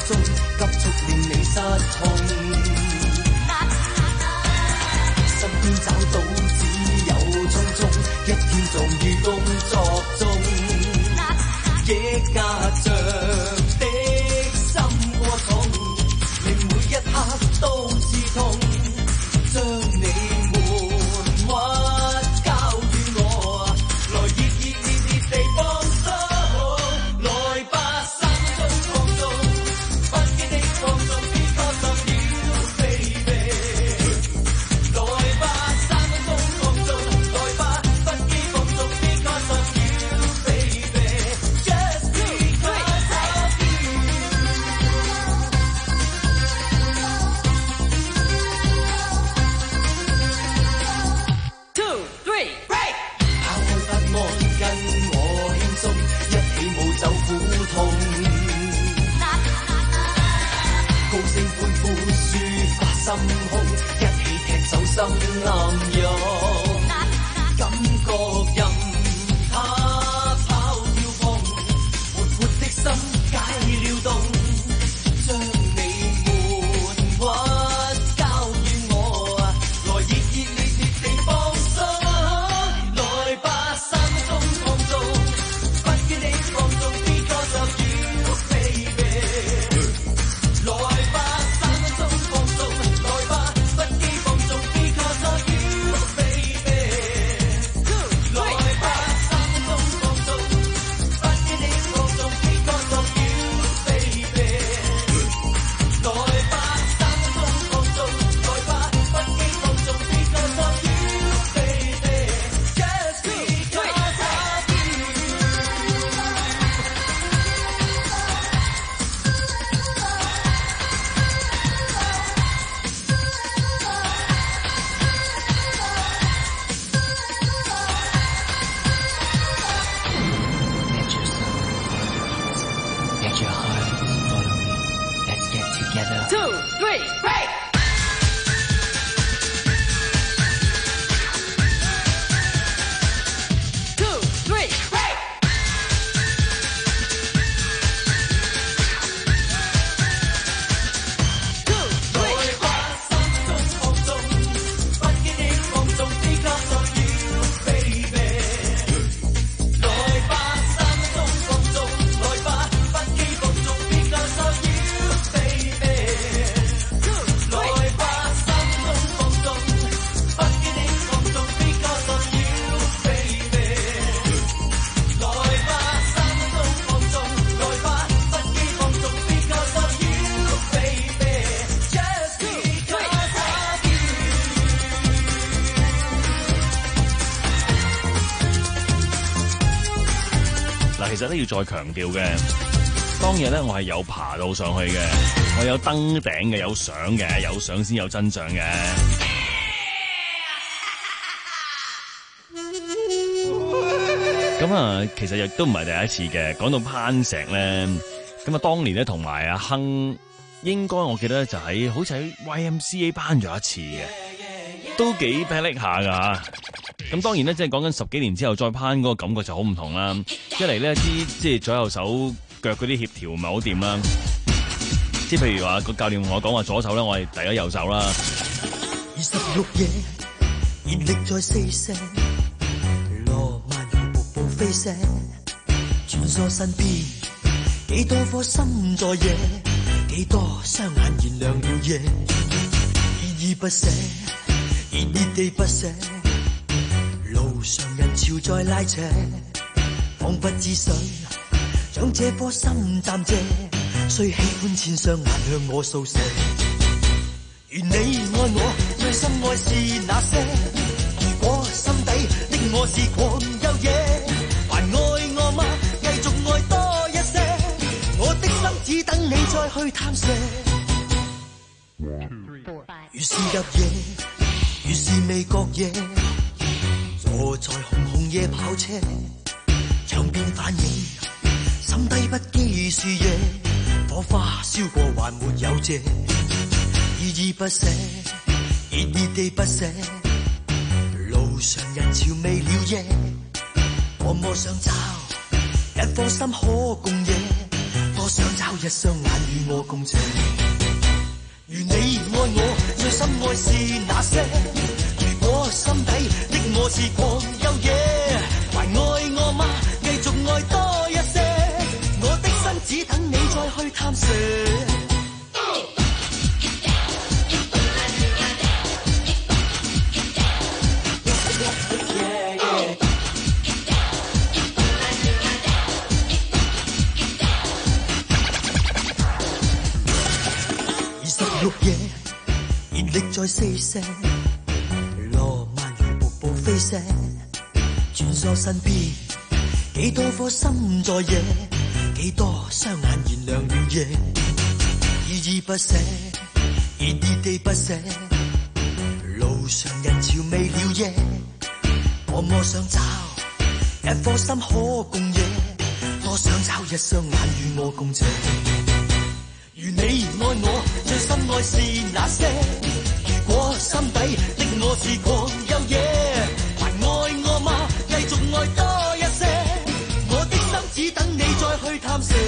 中，急速令你失控。身邊找到只有匆匆，一天終於工作中，抑壓着的心過重，令每一刻都刺痛，將你們屈交於我，來熱熱烈烈地放鬆，來吧三分鐘放縱，不羈的放縱 because of you baby， 來吧三分鐘放縱，來吧不羈放縱 because of you baby，just because of you。Two three break， 拋開不安跟我輕鬆，一起舞走苦痛，高聲歡呼抒發心胸，一起踢走心暗湧，感覺任它跑跳碰，活潑的心解了凍，將你們屈交於我，來熱熱烈烈地放鬆，來吧三分鐘放縱，不羈的放縱 because of you baby， 來吧三分鐘放縱，來吧不羈放縱 because of you baby， 來吧三分鐘放縱，不羈的放縱 because of you baby， 來吧三分鐘放縱，來吧不羈放縱 because of you baby，just because of you。 Let your soul follow me. Let your heart follow me. Let's get together. Two three break。Two three break。來吧三分鐘放縱，不羈的放縱 because of you baby， 來吧三分鐘放縱，來吧不羈放縱 because of you baby， 來吧三分鐘放縱，不羈的放縱 because of you baby， 來吧三分鐘放縱，來吧不羈放縱 because of you baby，just because of you。 嗱，其實咧要再強調嘅，當日咧我係有爬到上去嘅，我有登頂嘅，有相嘅，有相先有真相嘅。咁啊，其實亦都唔係第一次嘅。講到攀石咧，咁啊，當年咧同埋阿亨，應該我記得就喺好似喺 Y M C A 攀咗一次嘅，都幾霹靂下噶嚇。咁當然咧，即係講緊十幾年之後再攀嗰個感覺就好唔同啦。一嚟咧啲即係左右手腳嗰啲協調唔係好掂啦。即係譬如話個教練同我講話左手咧，我係第一右手啦。 二十六夜，熱力在四射，羅曼如瀑布飛射，穿梭身邊，幾多顆心在夜，幾多雙眼燃亮了夜，依依不捨，熱熱地不捨，路上人潮在拉扯，彷彿只想將這顆心暫借，雖喜歡千雙眼向我掃射。如你愛我，最深愛是那些。如果心底的我是狂又野，還愛我嗎？繼續愛多一些。我的心只等你再去探射。如是入夜，如是未覺夜，坐在紅紅夜跑車，場邊反映心底不羈樹葉，火花燒過還沒有謝。依依不捨，熱熱地不捨，路上人潮未了夜，我摸想找一顆心可共夜，放多想找一雙眼與我共情。如你愛我，最深愛是那些。如果心底的我是狂有野，還愛我嗎？繼續愛多一些。我的心只等你再去探索。綠野，熱力在四射，羅曼如瀑布飛瀉，穿梭身邊，幾多顆心在野，幾多雙眼燃亮了夜，依依不捨，熱熱地不捨，路上人潮未了夜，多麼想找一顆心可共野，多想找一雙眼與我共情。如你愛我，最深愛是那些。如果心底的我是狂有野，還愛我嗎？繼續愛多一些。我的心只等你再去探索。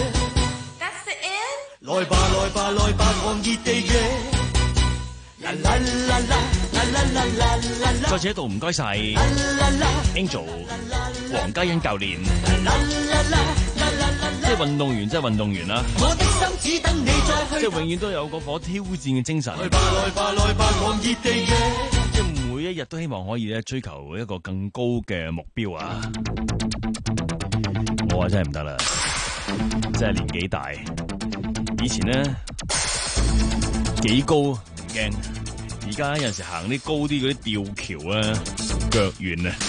來吧來吧來吧，狂熱地野。啦啦啦啦啦啦啦啦啦啦。 再次喺度唔該晒 Angel 黃嘉欣教練。即係運動員，即係運動員啦。我的心只等你再去。即係永遠都有嗰顆挑戰嘅精神。來吧來吧來吧，狂熱地野。即係每一日都希望可以咧追求一個更高嘅目標啊！我話真係唔得啦，真係年紀大。以前咧幾高唔驚，而家有陣時行啲高啲嗰啲吊橋啊，腳軟啊！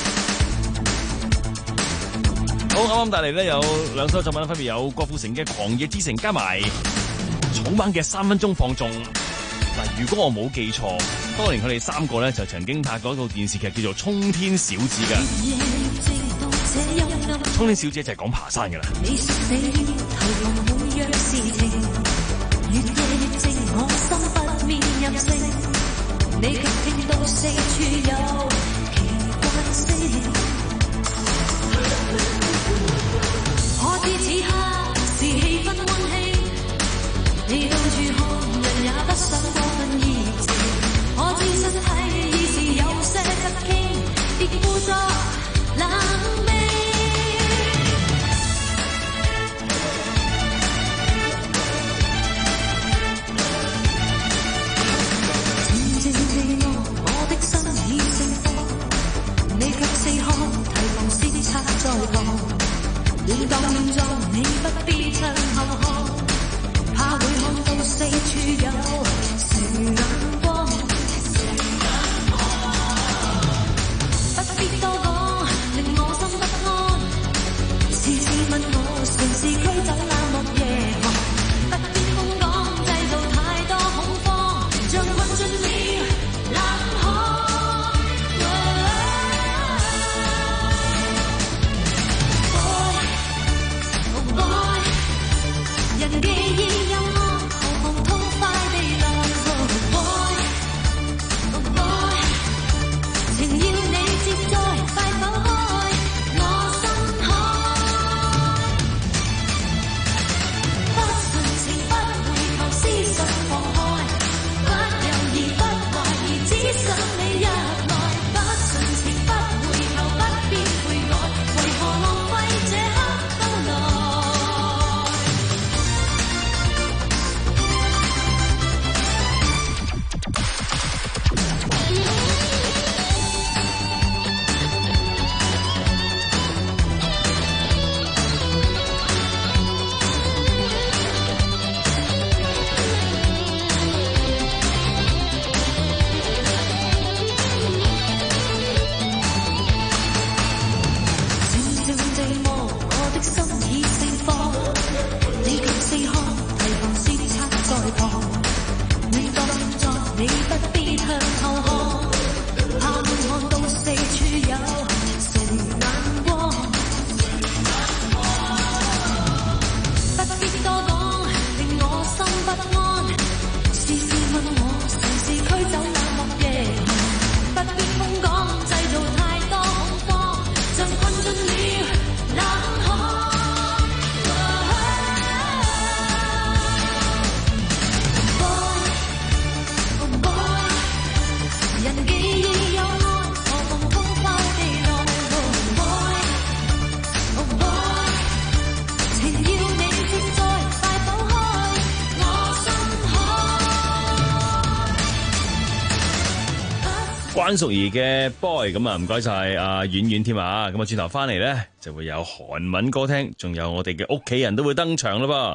好，啱啱帶嚟咧有兩首作品，分別有郭富城嘅《狂野之城》加埋草蜢嘅三分鐘放縱。嗱，如果我冇記錯，當年佢哋三個咧就曾經拍過一套電視劇叫做《衝天小子》噶。《衝天小子》就係講爬山噶啦。 我知此刻是氣氛溫馨，你到處看人也不想過分熱情。我知身體已是有些不傾，別故作冷冰。靜靜地望我的心已盛放，你卻四看提防鞭策在旁。亂當亂撞，你不必向後看，怕會看到四處有成眼光。不必多講，令我心不安。時時問我，誰是驅走冷漠夜寒？不必風講，製造太多恐慌，像困進了冷巷。人記憶有我，何妨痛快地來過。Boy, boy， 情要你接載，快剖開我心海。不純情不回頭，思想放開，不猶豫不懷疑，只想你入來。不純情不回頭，不必悔改，為何浪費這刻都來？ 關淑怡嘅 Boy， 咁啊唔該晒阿婉婉添啊，咁啊轉頭翻嚟咧就會有韓文歌聽，仲有我哋嘅屋企人都會登場啦噃。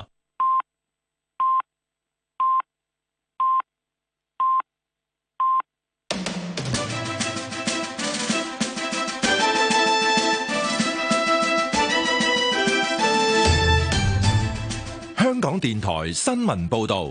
香港電台新聞報道。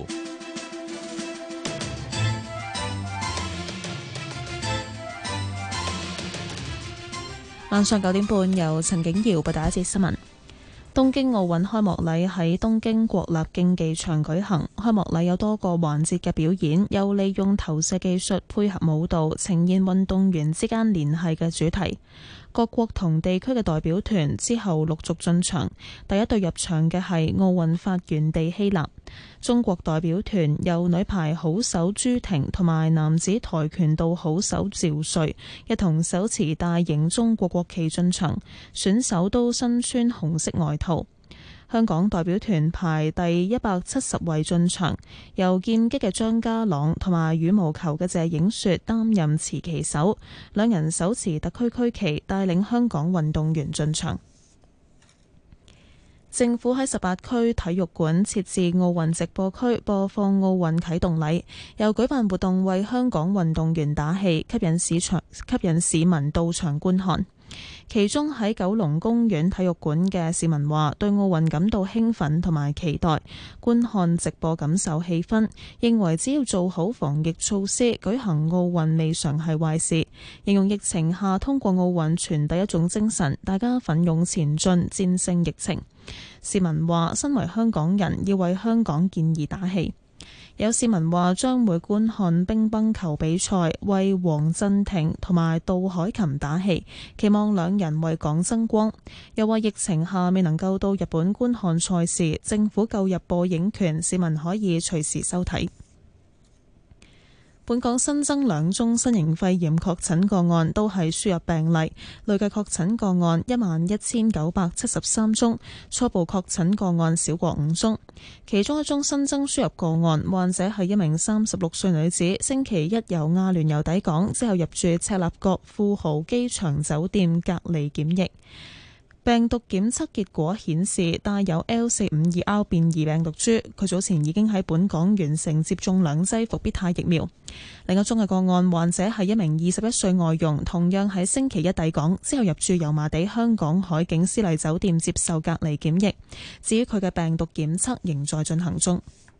晚上九點半，由陳景瑤報道一節新聞。東京奧運開幕禮喺東京國立競技場舉行，開幕禮有多個環節嘅表演，又利用投射技術配合舞蹈，呈現運動員之間聯繫嘅主題。各國同地區嘅代表團之後陸續進場，第一隊入場嘅係奧運發源地希臘。中國代表團由女排好手朱婷同埋男子跆拳道好手趙瑞一同手持大型中國國旗進場，選手都身穿紅色外套。香港代表團排第一百七十位進場，由劍擊嘅張家朗同埋羽毛球嘅謝影雪擔任持旗手，兩人手持特區區旗，帶領香港運動員進場。政府喺十八區體育館設置奧運直播區，播放奧運啟動禮，又舉辦活動為香港運動員打氣，吸引市場吸引市民到場觀看。其中喺九龍公園體育館嘅市民話，對奧運感到興奮同埋期待，觀看直播感受氣氛，認為只要做好防疫措施，舉行奧運未嘗係壞事。形容疫情下通過奧運傳遞一種精神，大家奮勇前進，戰勝疫情。市民話，身為香港人要為香港健兒打氣。有市民話將會觀看乒乓球比賽，為黃鎮廷同埋杜海琴打氣，期望兩人為港爭光。又話疫情下未能夠到日本觀看賽事，政府購入播映權，市民可以隨時收睇。本港新增兩宗新型肺炎確診個案，都係輸入病例，累計確診個案一萬一千九百七十三宗，初步確診個案少過五宗。其中一宗新增輸入個案，患者係一名三十六歲女子，星期一由亞聯酋抵港，之後入住赤鱲角富豪機場酒店隔離檢疫。病毒檢測結果顯示帶有 L 四五二 R 變異病毒株，佢早前已經喺本港完成接種兩劑復必泰疫苗。另一宗嘅個案，患者係一名二十一歲外傭，同樣喺星期一抵港，之後入住油麻地香港海景絲麗酒店接受隔離檢疫。至於佢嘅病毒檢測仍在進行中。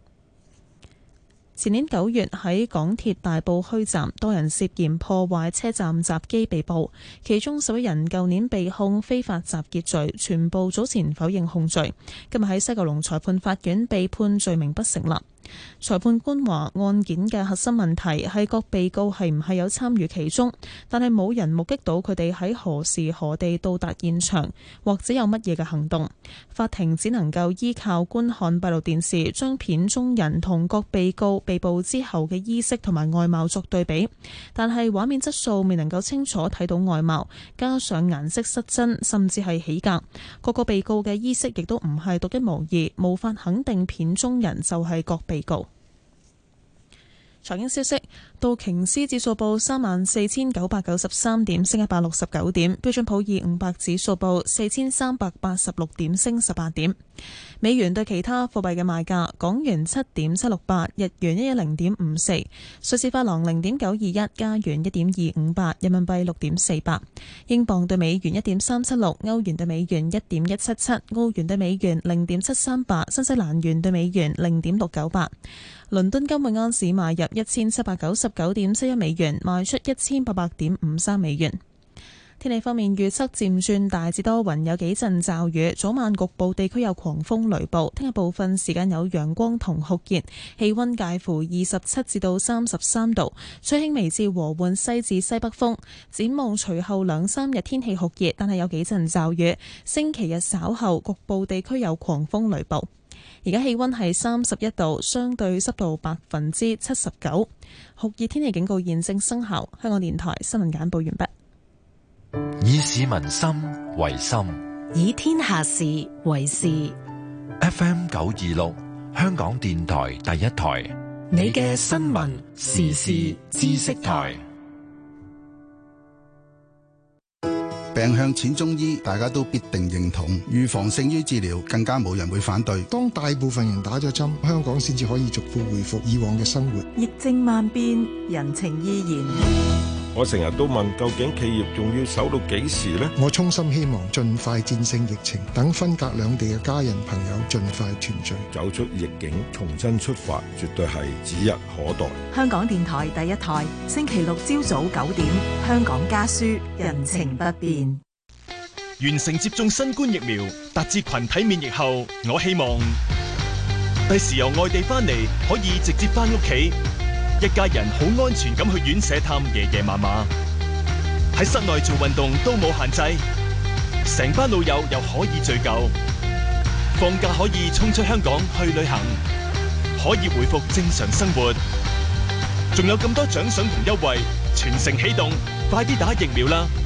前年九月喺港鐵大埔墟站，多人涉嫌破壞車站閘機被捕，其中十一人舊年被控非法集結罪，全部早前否認控罪，今日喺西九龍裁判法院被判罪名不成立。裁判官話，案件嘅核心問題係各被告係唔係有參與其中，但係冇人目擊到佢哋喺何時何地到達現場，或者有乜嘢嘅行動。法庭只能夠依靠觀看閉路電視，將片中人同各被告被捕之後嘅衣飾同埋外貌作對比，但係畫面質素未能夠清楚睇到外貌，加上顏色失真，甚至係起格。各個被告嘅衣飾亦都唔係獨一無二，無法肯定片中人就係各被告。財經消息，道瓊斯指數報三萬四千九百九十三點，升一百六十九點；標準普爾五百指數報四千三百八十六點，升十八點。美元對其他貨幣嘅賣價：港元七點七六八，日元一一零點五四，瑞士法郎零點九二一，加元一點二五八，人民幣六點四八，英鎊對美元一點三七六，歐元對美元一點一七七，澳元對美元零點七三八，新西蘭元對美元零點六九八。倫敦金每安士買入一千七百九十九點七一美元，賣出一千八百點五三美元。天氣方面預測漸轉大致多雲，有幾陣驟雨，早晚局部地區有狂風雷暴。聽日部分時間有陽光同酷熱，氣溫介乎二十七至到三十三度，吹輕微至和緩西至西北風。展望隨後兩三日天氣酷熱，但係有幾陣驟雨。星期日稍後局部地區有狂風雷暴。而家氣溫係三十一度，相對濕度百分之七十九，酷熱天氣警告現正生效。香港電台新聞簡報完畢。 以市民心為心， 以天下事為事。 F M 九二六，香港電台第一台，你嘅新聞時事知識台。 病向淺中醫，大家都必定認同。預防勝於治療，更加冇人會反對。 當大部分人打咗針，香港先至可以逐步恢復以往嘅生活。 疫症萬變，人情依然。 我成日都問，究竟企業仲要守到幾時呢？ 我衷心希望盡快戰勝疫情，等分隔兩地嘅家人朋友盡快團聚， 走出逆境，重新出發，絕對係指日可待。 香港電台第一台，星期六朝早九點，香港家書，人情不變。 完成接種新冠疫苗，達至群體免疫後，我希望第時由外地翻嚟可以直接翻屋企。一家人好安全咁去院舍探爺爺嫲嫲，喺室內做運動都冇限制，成班老友又可以聚舊，放假可以衝出香港去旅行，可以回復正常生活，仲有咁多獎賞同優惠，全城起動，快啲打疫苗啦！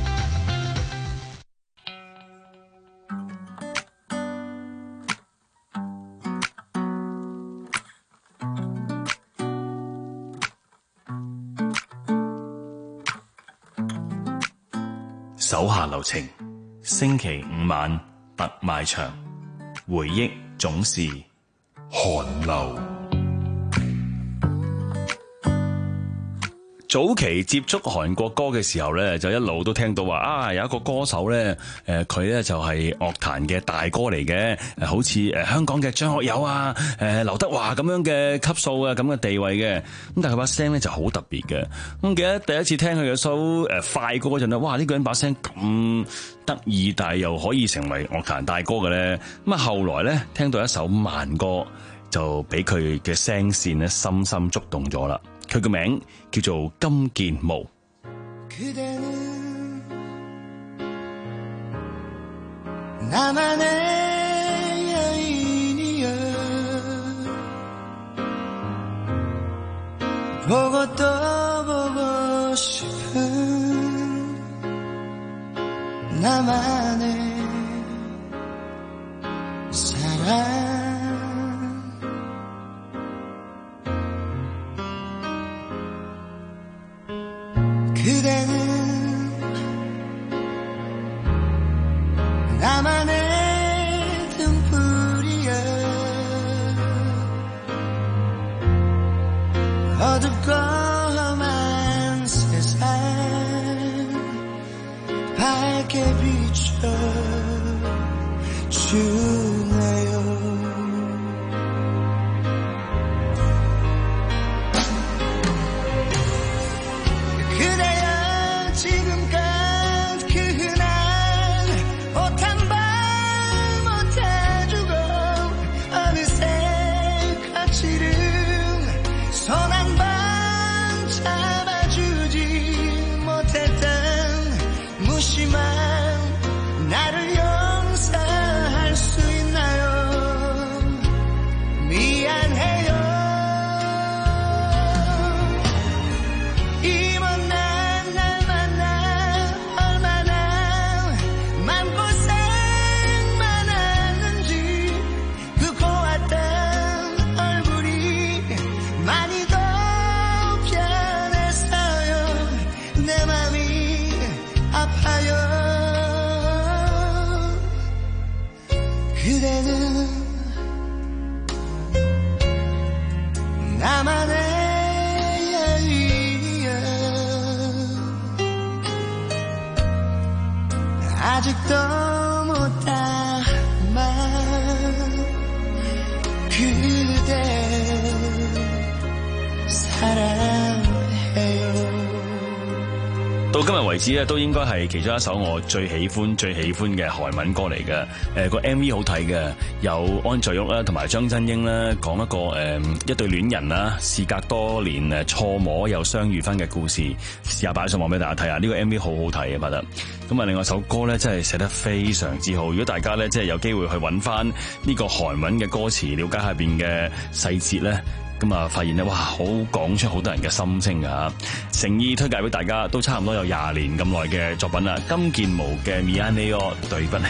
手下留情，星期五晚特賣場，回憶總是寒流。早期接觸韓國歌嘅時候咧，就一路都聽到話啊，有一個歌手咧，誒佢咧就係樂壇嘅大哥嚟嘅，誒好似誒香港嘅張學友啊、誒劉德華咁樣嘅級數啊，咁嘅地位嘅。咁但係佢把聲咧就好特別嘅。咁記得第一次聽佢嘅首誒快歌嗰陣咧，哇！呢個人把聲咁得意，但係又可以成為樂壇大哥嘅咧。咁啊後來咧聽到一首慢歌，就俾佢嘅聲線咧深深觸動咗啦。佢個名叫做金建模。到今日為止咧，都應該係其中一首我最喜歡、最喜歡嘅韓文歌嚟嘅。誒、呃、個 M V 好睇嘅，有安在旭啦，同埋張真英啦，講一個誒、呃、一對戀人啦，事隔多年誒錯摸又相遇翻嘅故事。試下擺上網俾大家睇下，呢、這個 M V 好好睇嘅，覺得。咁啊，另外首歌咧真係寫得非常之好。如果大家咧即係有機會去揾翻呢個韓文嘅歌詞，了解下邊嘅細節咧。咁啊，發現咧，哇，好講出好多人嘅心聲㗎，誠意推介俾大家，都差唔多有廿年咁耐嘅作品啦。金建模嘅《미안해요》對不起。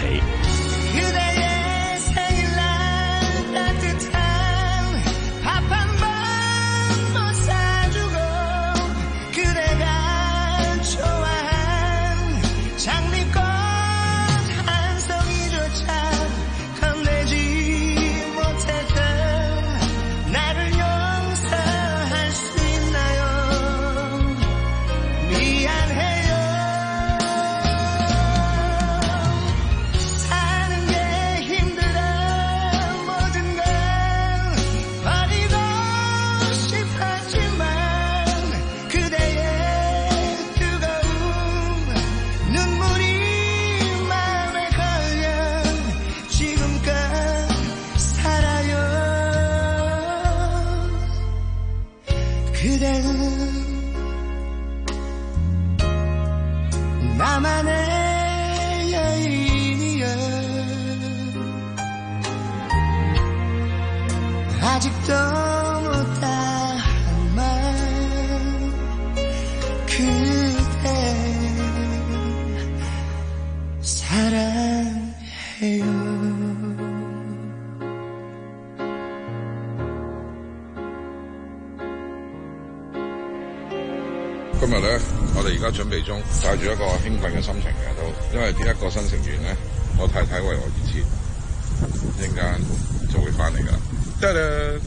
그대는 나만의 여인이여 아직도 못한 말 그대 사랑해요. 今日咧，我哋而家準備中，帶住一個興奮嘅心情嘅都，因為呢一個新成員咧，我太太為我而設，一陣間就會翻嚟噶啦。得啦！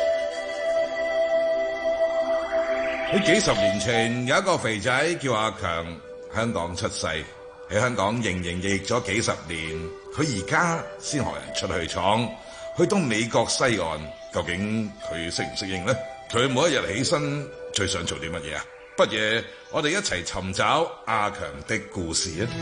喺幾十年前，有一個肥仔叫阿強，香港出世，喺香港營營役役咗幾十年，佢而家先學人出去闖，去到美國西岸，究竟佢適唔適應咧？佢每一日起身最想做啲乜嘢啊？不如我哋一齊尋找阿強的故事啊！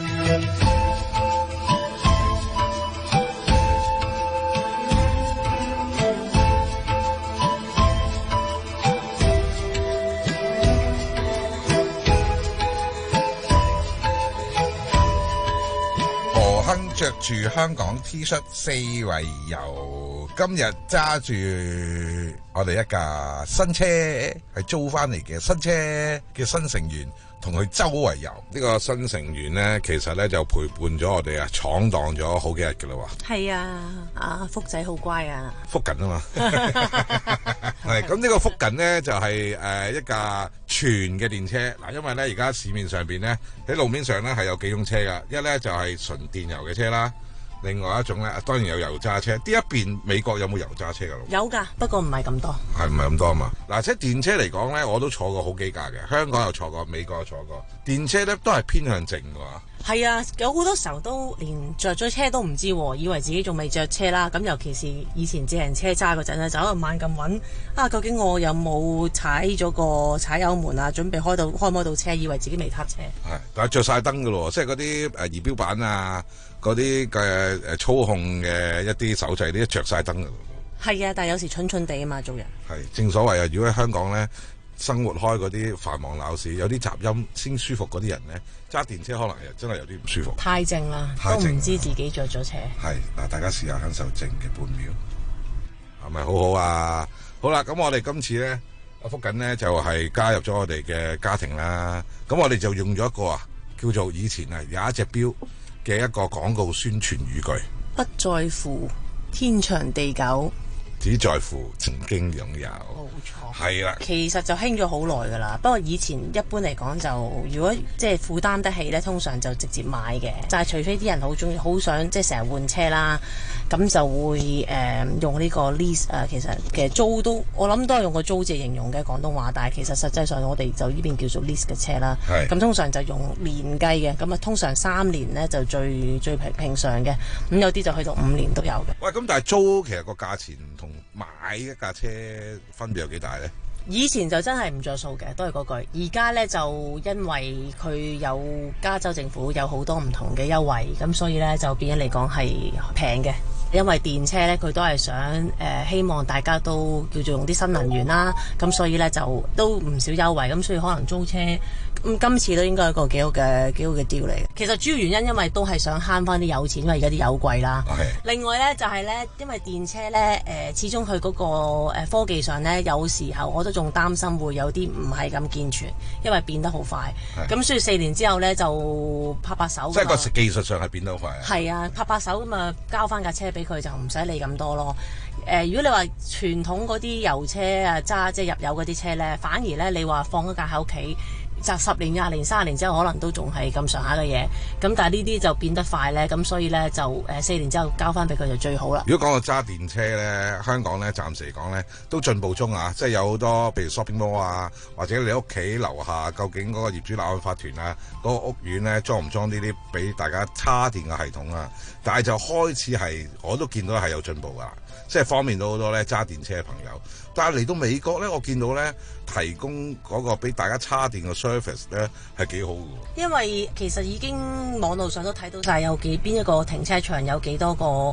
何亨着住香港 T 恤四圍遊，今日揸住我哋一架新車，係租翻嚟嘅新車嘅新成員，同佢周圍遊。 呢個新成員呢，其實呢就陪伴咗我哋啊，闖蕩咗好幾日嘅啦喎。 係啊，啊福仔好乖啊， 福緊啊嘛。係咁呢個福緊呢，就係誒一架全嘅電車嗱，因為呢，而家市面上邊呢，喺路面上呢係有幾種車㗎，一呢就係純電油嘅車啦。另外一種咧，當然有油炸車。呢一邊美國有冇油炸車㗎？ 有㗎，不過唔係咁多。 係唔係咁多啊嘛？嗱，即係電車嚟講咧，我都坐過好幾架嘅。香港有坐過，美國有坐過。電車咧都係偏向靜㗎。 係啊，有好多時候都連着咗車都唔知，以為自己仲未着車啦。咁尤其是以前自行車揸嗰陣咧，就喺度慢咁揾啊，究竟我有冇踩咗個踩油門啊？準備開到開唔開到車，以為自己未撻車。 係，但係着晒燈㗎咯，即係嗰啲誒儀表板啊。嗰啲嘅誒操控嘅一啲手掣，啲着晒燈嘅。 係啊，但係有時蠢蠢地啊嘛，做人。 係正所謂啊，如果喺香港咧生活開嗰啲繁忙鬧市，有啲雜音先舒服嗰啲人咧，揸電車可能又真係有啲唔舒服。 太靜啦，都唔知自己着咗車。 係嗱，大家試下享受靜嘅半秒，係咪好好啊？好啦，咁我哋今次咧，阿福緊咧就係加入咗我哋嘅家庭啦。咁我哋就用咗一個啊，叫做以前啊有一隻錶嘅一個廣告宣傳語句， 不在乎天長地久， 只在乎曾經擁有。 冇錯， 係啦。 其實就興咗好耐㗎啦。不過以前一般嚟講，就如果即係負擔得起咧，通常就直接買嘅。就係除非啲人好中意、好想即係成日換車啦，咁就會誒、呃、用呢個 lease 誒、呃。其實其實租都我諗都係用個租字形容嘅廣東話，但係其實實際上我哋就呢邊叫做 lease 嘅車啦。係。咁通常就用年計嘅，咁啊通常三年咧就最最平平常嘅。咁有啲就去到五年都有嘅。 喂，咁但係租其實個價錢同買一架車分別有幾大咧？ 以前就真係唔着數嘅，都係嗰句。而家呢，就因為佢有加州政府有好多唔同嘅優惠，咁所以呢，就變咗嚟講係平嘅。因為電車呢，佢都係想誒、呃、希望大家都叫做用啲新能源啦，咁所以呢，就都唔少優惠，咁所以可能租車咁今次都應該係一個幾好嘅幾好嘅 deal 嚟嘅。其實主要原因因為都係想慳翻啲油錢，因為而家啲油貴啦。另外呢，就係、是、呢，因為電車呢，誒、呃、始終佢嗰個誒科技上呢，有時候我都仲擔心會有啲唔係咁健全，因為變得好快。咁所以四年之後呢，就拍拍手。 即係個技術上係變得好快。 係啊，拍拍手咁啊，交翻架車俾佢就唔使理咁多咯。誒、呃，如果你話傳統嗰啲油車啊，揸即係入油嗰啲車呢，反而呢，你話放一架喺屋企，就十年、廿年、卅年之後，可能都仲係咁上下嘅嘢。咁但係呢啲就變得快呢，咁所以呢，就誒四年之後交翻俾佢就最好啦。 如果講到揸電車呢，香港呢，暫時嚟講呢，都進步中啊，即係有好多譬如 shopping mall 啊，或者你屋企樓下究竟嗰個業主立案法團啊，嗰、嗰個屋苑呢，裝唔裝呢啲俾大家叉電嘅系統啊？但係就開始係我都見到係有進步㗎，即係方便到好多咧揸電車嘅朋友。但係嚟到美國咧，我見到咧提供嗰個俾大家叉電嘅 service 咧係幾好嘅。 因為其實已經網路上都睇到晒有幾邊一個停車場有幾多個誒、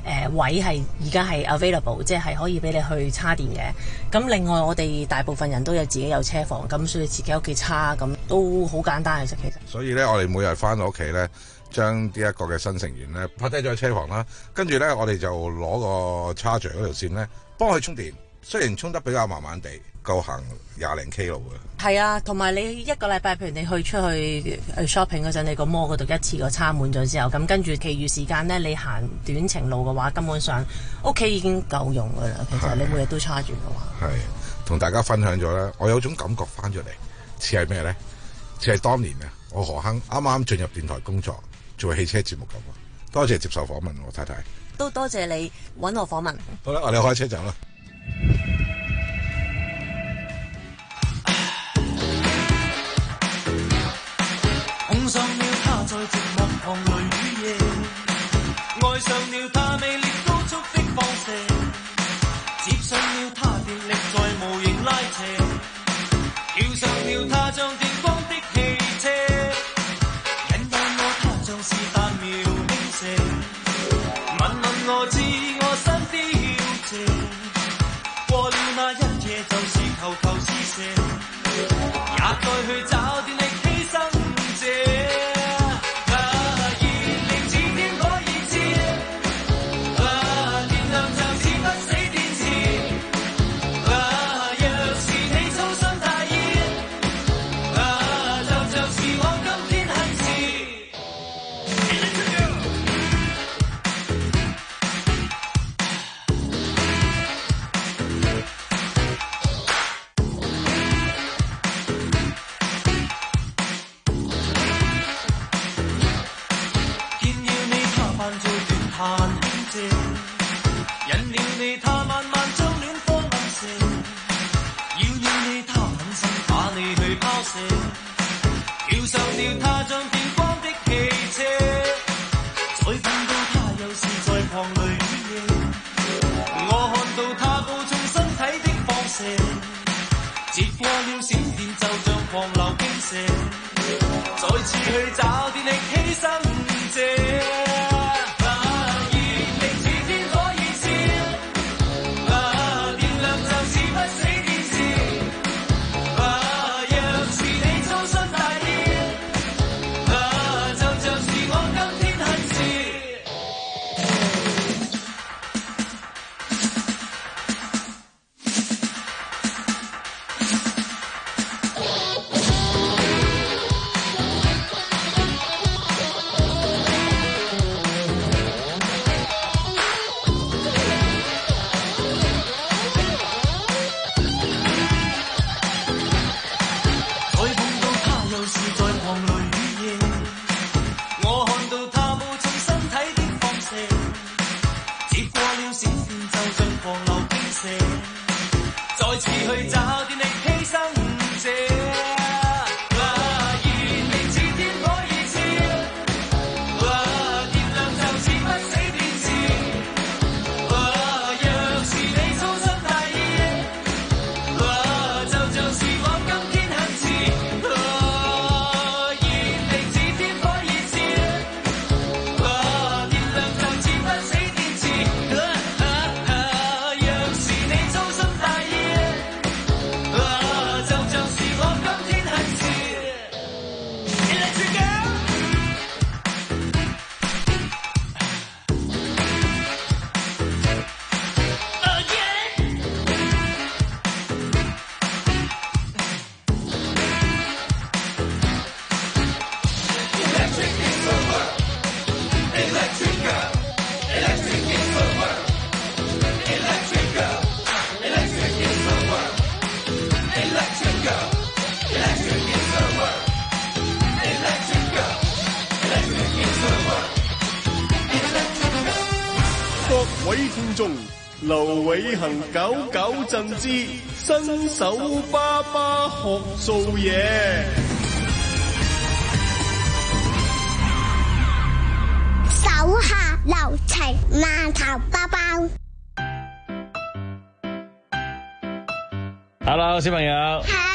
誒位係而家係 available，即係可以俾你去叉電嘅。咁另外我哋大部分人都有自己有車房，咁所以自己屋企叉咁都好簡單嘅啫。其實， 所以咧，我哋每日翻到屋企咧，將呢一個嘅新成員咧泊低咗喺車房啦，跟住咧我哋就攞個 charger 嗰條線咧幫佢充電。雖然充得比較慢慢地，夠行廿零 K 路嘅。 係啊，同埋你一個禮拜，譬如你去出去去 shopping 嗰陣，你個 mall 嗰度一次過叉滿咗之後，咁跟住其餘時間咧，你行短程路嘅話，根本上屋企已經夠用噶啦。其實你每日都叉住嘅話， 係同大家分享咗咧，我有種感覺翻咗嚟，似係咩咧？似係當年啊，我何亨啱啱進入電台工作，做汽車節目咁啊！多謝接受訪問，我太太都多謝你揾我訪問。 好啦，我哋開車走啦。 碰上了他在寂寞旁淚雨夜，愛上了他魅力高速的放射，接上了他電力在無形拉扯，跳上了他像電光的汽車，引導我他像是彈苗輕射，問問我知我身的繡斜，過了那一夜就是頭頭是射，也該去找電力犧牲者。 各位聽眾，劉偉恒九九贈之新手爸爸學做嘢。 手下留情，碼頭包包。 Hello， 小朋友。 Hello，爸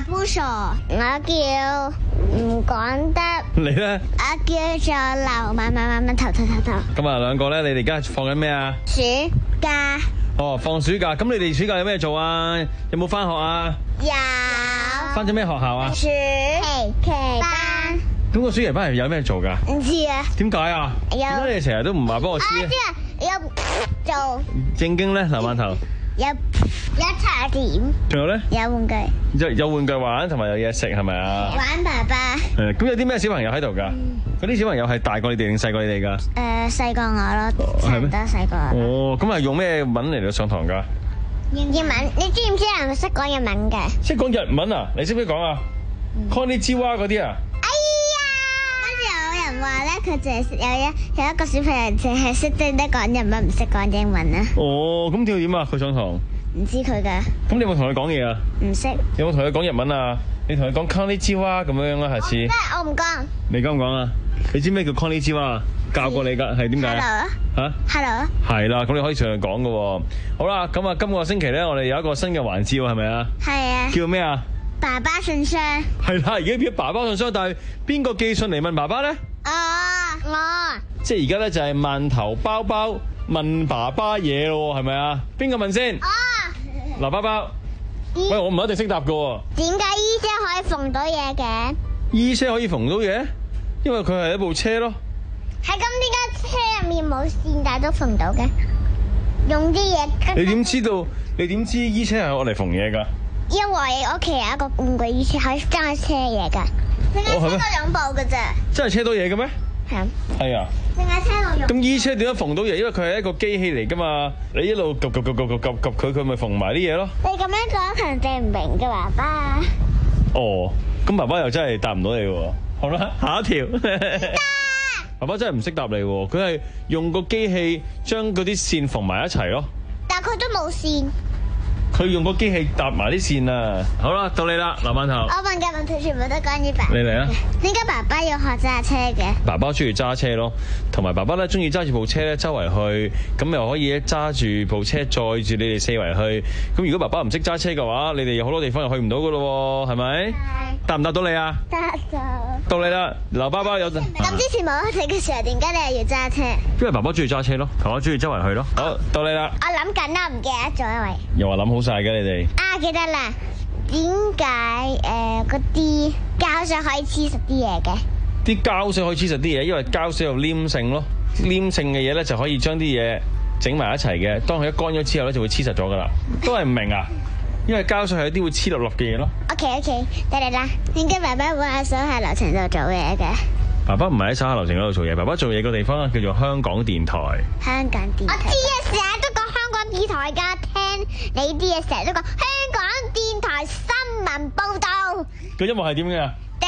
不傻，我叫唔講得。 你咧？ 我叫做劉慢慢慢慢頭頭頭頭。 咁啊，兩個咧，你哋而家放緊咩啊？ 暑假。 哦，放暑假，咁你哋暑假有咩做啊？有冇翻學啊？ 有。 翻咗咩學校啊？ 暑期班。 咁個暑期班係有咩做噶？ 唔知啊。 點解啊？ 有。 點解你哋成日都唔話幫我知咧？ 我知啊，有做。 正經咧，劉饅頭。 有有茶點。 仲有咧？ 有玩具。 有有玩具玩，同埋有嘢食，係咪啊？ 玩爸爸。 誒，咁有啲咩小朋友喺度噶？嗰啲小朋友係大過你哋定細過你哋噶？ 誒，細過我咯，差唔多細過我。 哦，咁係用咩文嚟到上堂噶？ 英文，你知唔知有人識講日文嘅？ 識講日文啊？你識唔識講啊？Konnichiwa嗰啲啊？ 哎呀！跟住有人話咧，佢淨係識有一有一個小朋友淨係識得得講日文，唔識講英文啊。 哦，咁點點啊？佢上堂？ 唔知佢噶。 咁你有冇同佢講嘢啊？ 唔識。 有冇同佢講日文啊？你同佢講 Konnichiwa 咁樣啊？下次。 即係我唔講。 你講唔講啊？你知咩叫 Konnichiwa 啊？教過你噶，係點解啊？吓 ？Hello。 係啦，咁你可以上去講噶。好啦，咁啊，今個星期咧，我哋有一個新嘅環節，係咪啊？ 係啊。 叫咩啊？ 爸爸信箱。 係啦，而家變咗爸爸信箱，但係邊個寄信嚟問爸爸咧？ 哦，我。 即係而家咧就係饅頭包包問爸爸嘢咯，係咪啊？邊個問先？ 哦。 嗱，包包。喂，我唔一定識答噶。 點解衣車可以縫到嘢嘅？ 衣車可以縫到嘢？因為佢係一部車咯。 係咁，點解車入面冇線，但係都縫到嘅？用啲嘢。 你點知道？你點知衣車係我嚟縫嘢噶？ 因為我屋企有一個玩具衣車，可以裝去車嘢噶。淨係車到兩部噶咋？ 真係車到嘢嘅咩？ 係啊。 係啊。 淨係車到兩部。 咁衣車點樣縫到嘢？因為佢係一個機器嚟噶嘛。你一路及及及及及及佢，佢咪縫埋啲嘢咯。 你咁樣講，可能聽唔明嘅爸爸。 哦，咁爸爸又真係答唔到你喎。好啦，下一條。爸爸真係唔識答你喎，佢係用個機器將嗰啲線縫埋一齊咯。 但係佢都冇線。 佢用個機器搭埋啲線啊！好啦，到你啦，劉饅頭。 我問嘅問題全部都關於爸爸。 你嚟啊！ 點解爸爸要學揸車嘅？ 爸爸中意揸車咯，同埋爸爸咧中意揸住部車咧周圍去，咁又可以咧揸住部車載住你哋四圍去。咁如果爸爸唔識揸車嘅話，你哋有好多地方又去唔到噶咯，係咪？係。答唔答到你啊？答到。到你啦，劉爸爸有。咁之前冇得食嘅時候，點解你又要揸車？ 因為爸爸中意揸車咯，爸爸中意周圍去咯。好，到你啦。 我諗緊啦，唔記得咗因為。 又話諗好晒嘅你哋。 啊，記得啦。點解誒嗰啲膠水可以黐實啲嘢嘅？ 啲膠水可以黐實啲嘢，因為膠水有黏性咯。黏性嘅嘢咧就可以將啲嘢整埋一齊嘅。當佢一乾咗之後咧，就會黐實咗噶啦。都係唔明啊？因為膠水係有啲會黐落落嘅嘢咯。 OK OK，得啦啦。點解爸爸會喺手下樓層度做嘢嘅？ 爸爸唔係喺手下樓層嗰度做嘢，爸爸做嘢個地方叫做香港電台。 香港電台。我知啊，成日都講香港電台㗎，聽你啲嘢成日都講香港電台新聞報導。 個音樂係點嘅？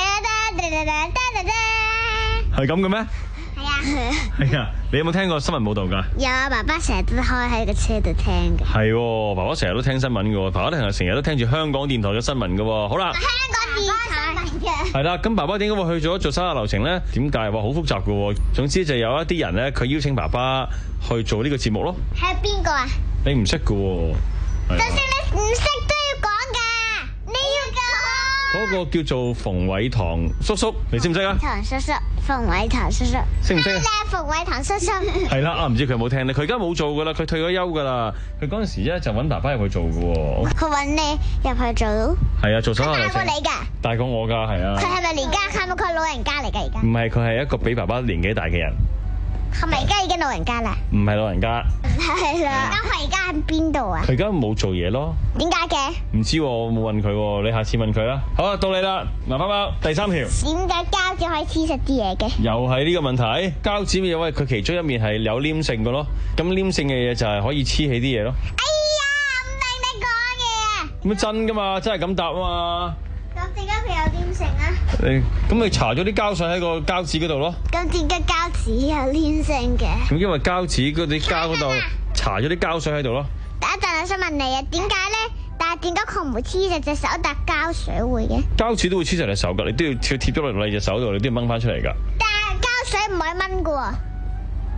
係咁嘅咩？ 係啊。 係啊，你有冇聽過新聞報導㗎？ 有啊，爸爸成日都開喺個車度聽嘅。 係喎，爸爸成日都聽新聞嘅喎，爸爸成日成日都聽住香港電台嘅新聞嘅喎。好啦。 香港電台新聞嘅。 係啦，咁爸爸點解會去咗做手下留情咧？點解？話好複雜嘅喎。總之就有一啲人咧，佢邀請爸爸去做呢個節目咯。 係邊個啊？ 你唔識嘅喎。 就算你唔識都要講㗎，你要講。 嗰個叫做馮偉堂叔叔，你識唔識啊？ 唐叔叔，馮偉堂叔叔， 識唔識啊？ 馮偉堂叔叔。 係啦，啊唔知佢有冇聽咧？佢而家冇做噶啦，佢退咗休噶啦。佢嗰陣時咧就揾爸爸入去做嘅喎。 佢揾你入去做？係啊，做手下留情。 大過你㗎？大過我㗎，係啊。 佢係咪年家？係咪佢老人家嚟㗎？而家？ 唔係，佢係一個比爸爸年紀大嘅人。 係咪而家已經老人家啦？ 唔係老人家。 係啦。咁佢而家喺邊度啊？ 佢而家冇做嘢咯。 點解嘅？ 唔知喎，我冇問佢喎，你下次問佢啦。好啊，到你啦，嗱，包包第三條。點解膠紙可以黐實啲嘢嘅？ 又係呢個問題，膠紙因為佢其中一面係有黏性嘅咯，咁黏性嘅嘢就係可以黐起啲嘢咯。 哎呀，唔明你講嘢啊！ 咁真噶嘛，真係咁答啊嘛。 咁點解佢有黏性啊？ 你咁你搽咗啲膠水喺個膠紙嗰度咯。 咁點解膠紙有黏性嘅？ 咁因為膠紙嗰啲膠嗰度搽咗啲膠水喺度咯。 第一陣我想問你啊，點解咧？但係點解佢唔會黐實隻手，但膠水會嘅？膠紙都會黐實隻手噶，你都要貼貼咗落你隻手度，你都要掹翻出嚟噶。 但係膠水唔可以掹噶喎。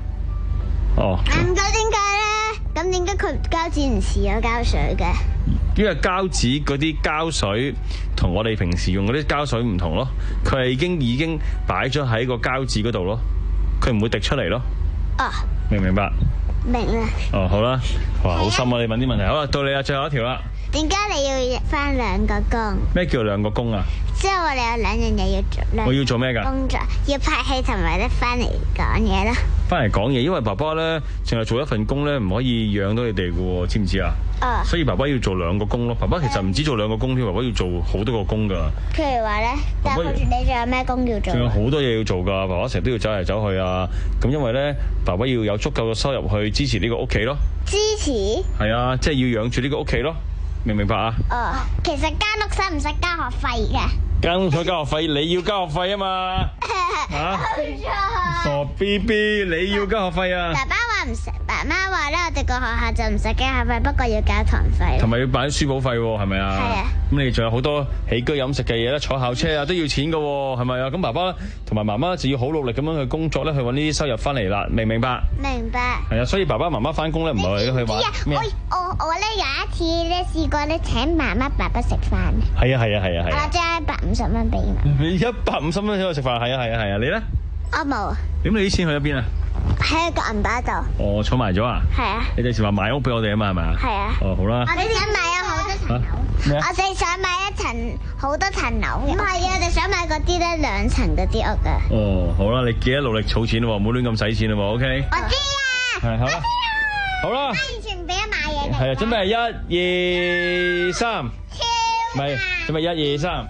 哦。 唔知點解咧？咁點解佢膠紙唔似有膠水嘅？ 因為膠紙嗰啲膠水同我哋平時用嗰啲膠水唔同咯，佢係已經已經擺咗喺個膠紙嗰度咯，佢唔會滴出嚟咯。 哦， 明唔明白？ 明啦。 哦，好啦，哇，好深啊！你問啲問題，好啦，到你啦，最後一條啦。 點解你要翻兩個工？ 咩叫兩個工啊？ 即係我哋有兩樣嘢要做啦。 我要做咩㗎？ 工作要拍戲同埋咧翻嚟講嘢啦。 翻嚟講嘢，因為爸爸咧淨係做一份工咧，唔可以養到你哋嘅喎，知唔知啊？ 哦。 所以爸爸要做兩個工咯。爸爸其實唔止做兩個工添，爸爸要做好多個工㗎。 譬如話咧，但係你仲有咩工要做？ 仲有好多嘢要做㗎，爸爸成日都要走嚟走去啊。咁因為咧，爸爸要有足夠嘅收入去支持呢個屋企咯。 支持？係啊，即係要養住呢個屋企咯。明唔明白啊？ 哦，其實間屋使唔使交學費嘅？ 間屋使交學費，你要交學費啊嘛？嚇！傻 B B， 你要交學費啊？ 爸爸話唔使，爸媽話咧，我哋個學校就唔使交學費，不過要交堂費。 同埋要擺書簿費喎，係咪啊？ 係啊。 咁你仲有好多起居飲食嘅嘢啦，坐校車啊都要錢㗎喎，係咪啊？咁爸爸同埋媽媽就要好努力咁樣去工作咧，去揾呢啲收入翻嚟啦，明唔明白？ 明白。 係啊，所以爸爸媽媽翻工咧唔係去玩咩？ 我我我咧有一次咧試過咧請媽媽爸爸食飯。 係啊係啊係啊係啊！ 我將一百五十蚊俾媽。 你一百五十蚊請我食飯，係啊係啊係啊！你咧？ 我冇。 點你啲錢去咗邊啊？ 喺個銀包度。 哦，儲埋咗啊？係啊。你第時話買屋俾我哋啊嘛，係咪啊？係啊。哦，好啦。 我哋想買有好多層樓。咩？我哋想買一層好多層樓。唔係啊，我哋想買嗰啲咧兩層嗰啲屋噶。 哦，好啦，你記得努力儲錢喎，唔好亂咁使錢喎 ，OK？ 我知啊。 係好啦。好啦。 我完全唔俾得買嘢嘅。 係啊，準備係一、二、三。超。唔係，準備一、二、三。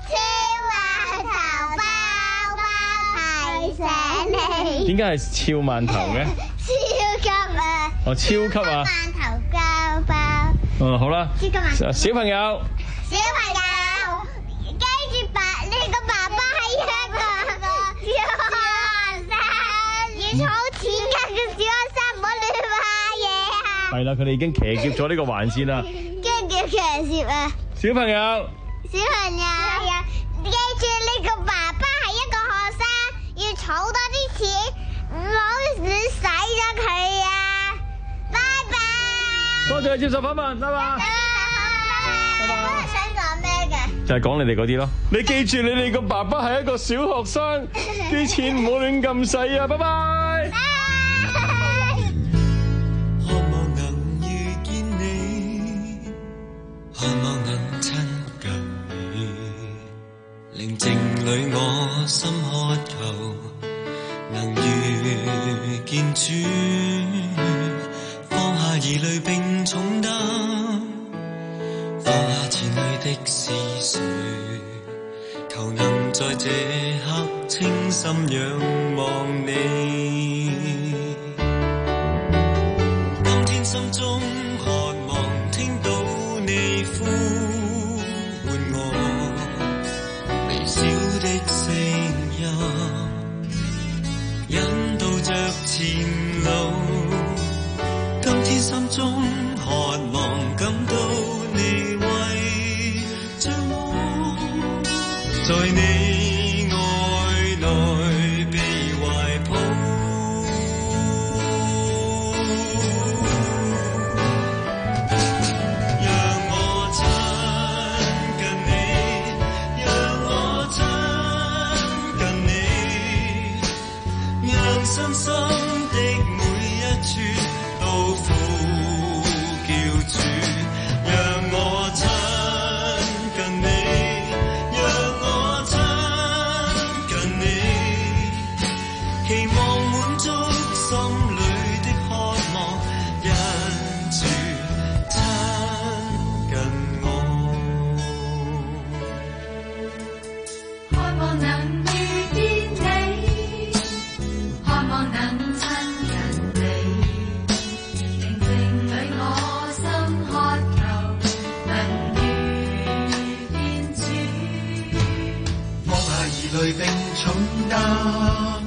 點解係超饅頭嘅？ 超級啊！ 哦，超級啊！ 饅頭包包。 嗯，好啦。 超級饅頭。 小朋友。 小朋友，記住爸，你個爸爸係一個小學生，要儲錢㗎，個小學生唔好亂買嘢啊！ 係啦，佢哋已經騎劫咗呢個環節啦。 跟住騎劫啊！ 小朋友。 小朋友，記住你個爸爸係一個學生。要儲多啲錢，唔好亂使咗佢啊！拜拜。 多謝你接受訪問，拜拜。 拜拜。想講咩嘅？ 就係講你哋嗰啲咯。你記住，你哋個爸爸係一個小學生，啲錢唔好亂咁使啊！拜拜。 渴望能遇見你，渴望能親近你，寧靜裏我心渴求。能遇見主，放下疑慮並重擔，放下前慮的是誰，求能在這刻清心仰望你。今天心中渴望聽到你呼喚我，微小的聲音引導着前路，今天心中渴望感到你為着我，在你愛內被懷抱，讓我親近你，讓我親近你，讓身心的每一處都呼叫主，讓我親近你，讓我親近你，期望滿足心裏的渴望，因主親近我， 渴望能遇見你，渴望能親近你，寧靜裏我心渴求，能遇見主， 放下疑慮並重擔。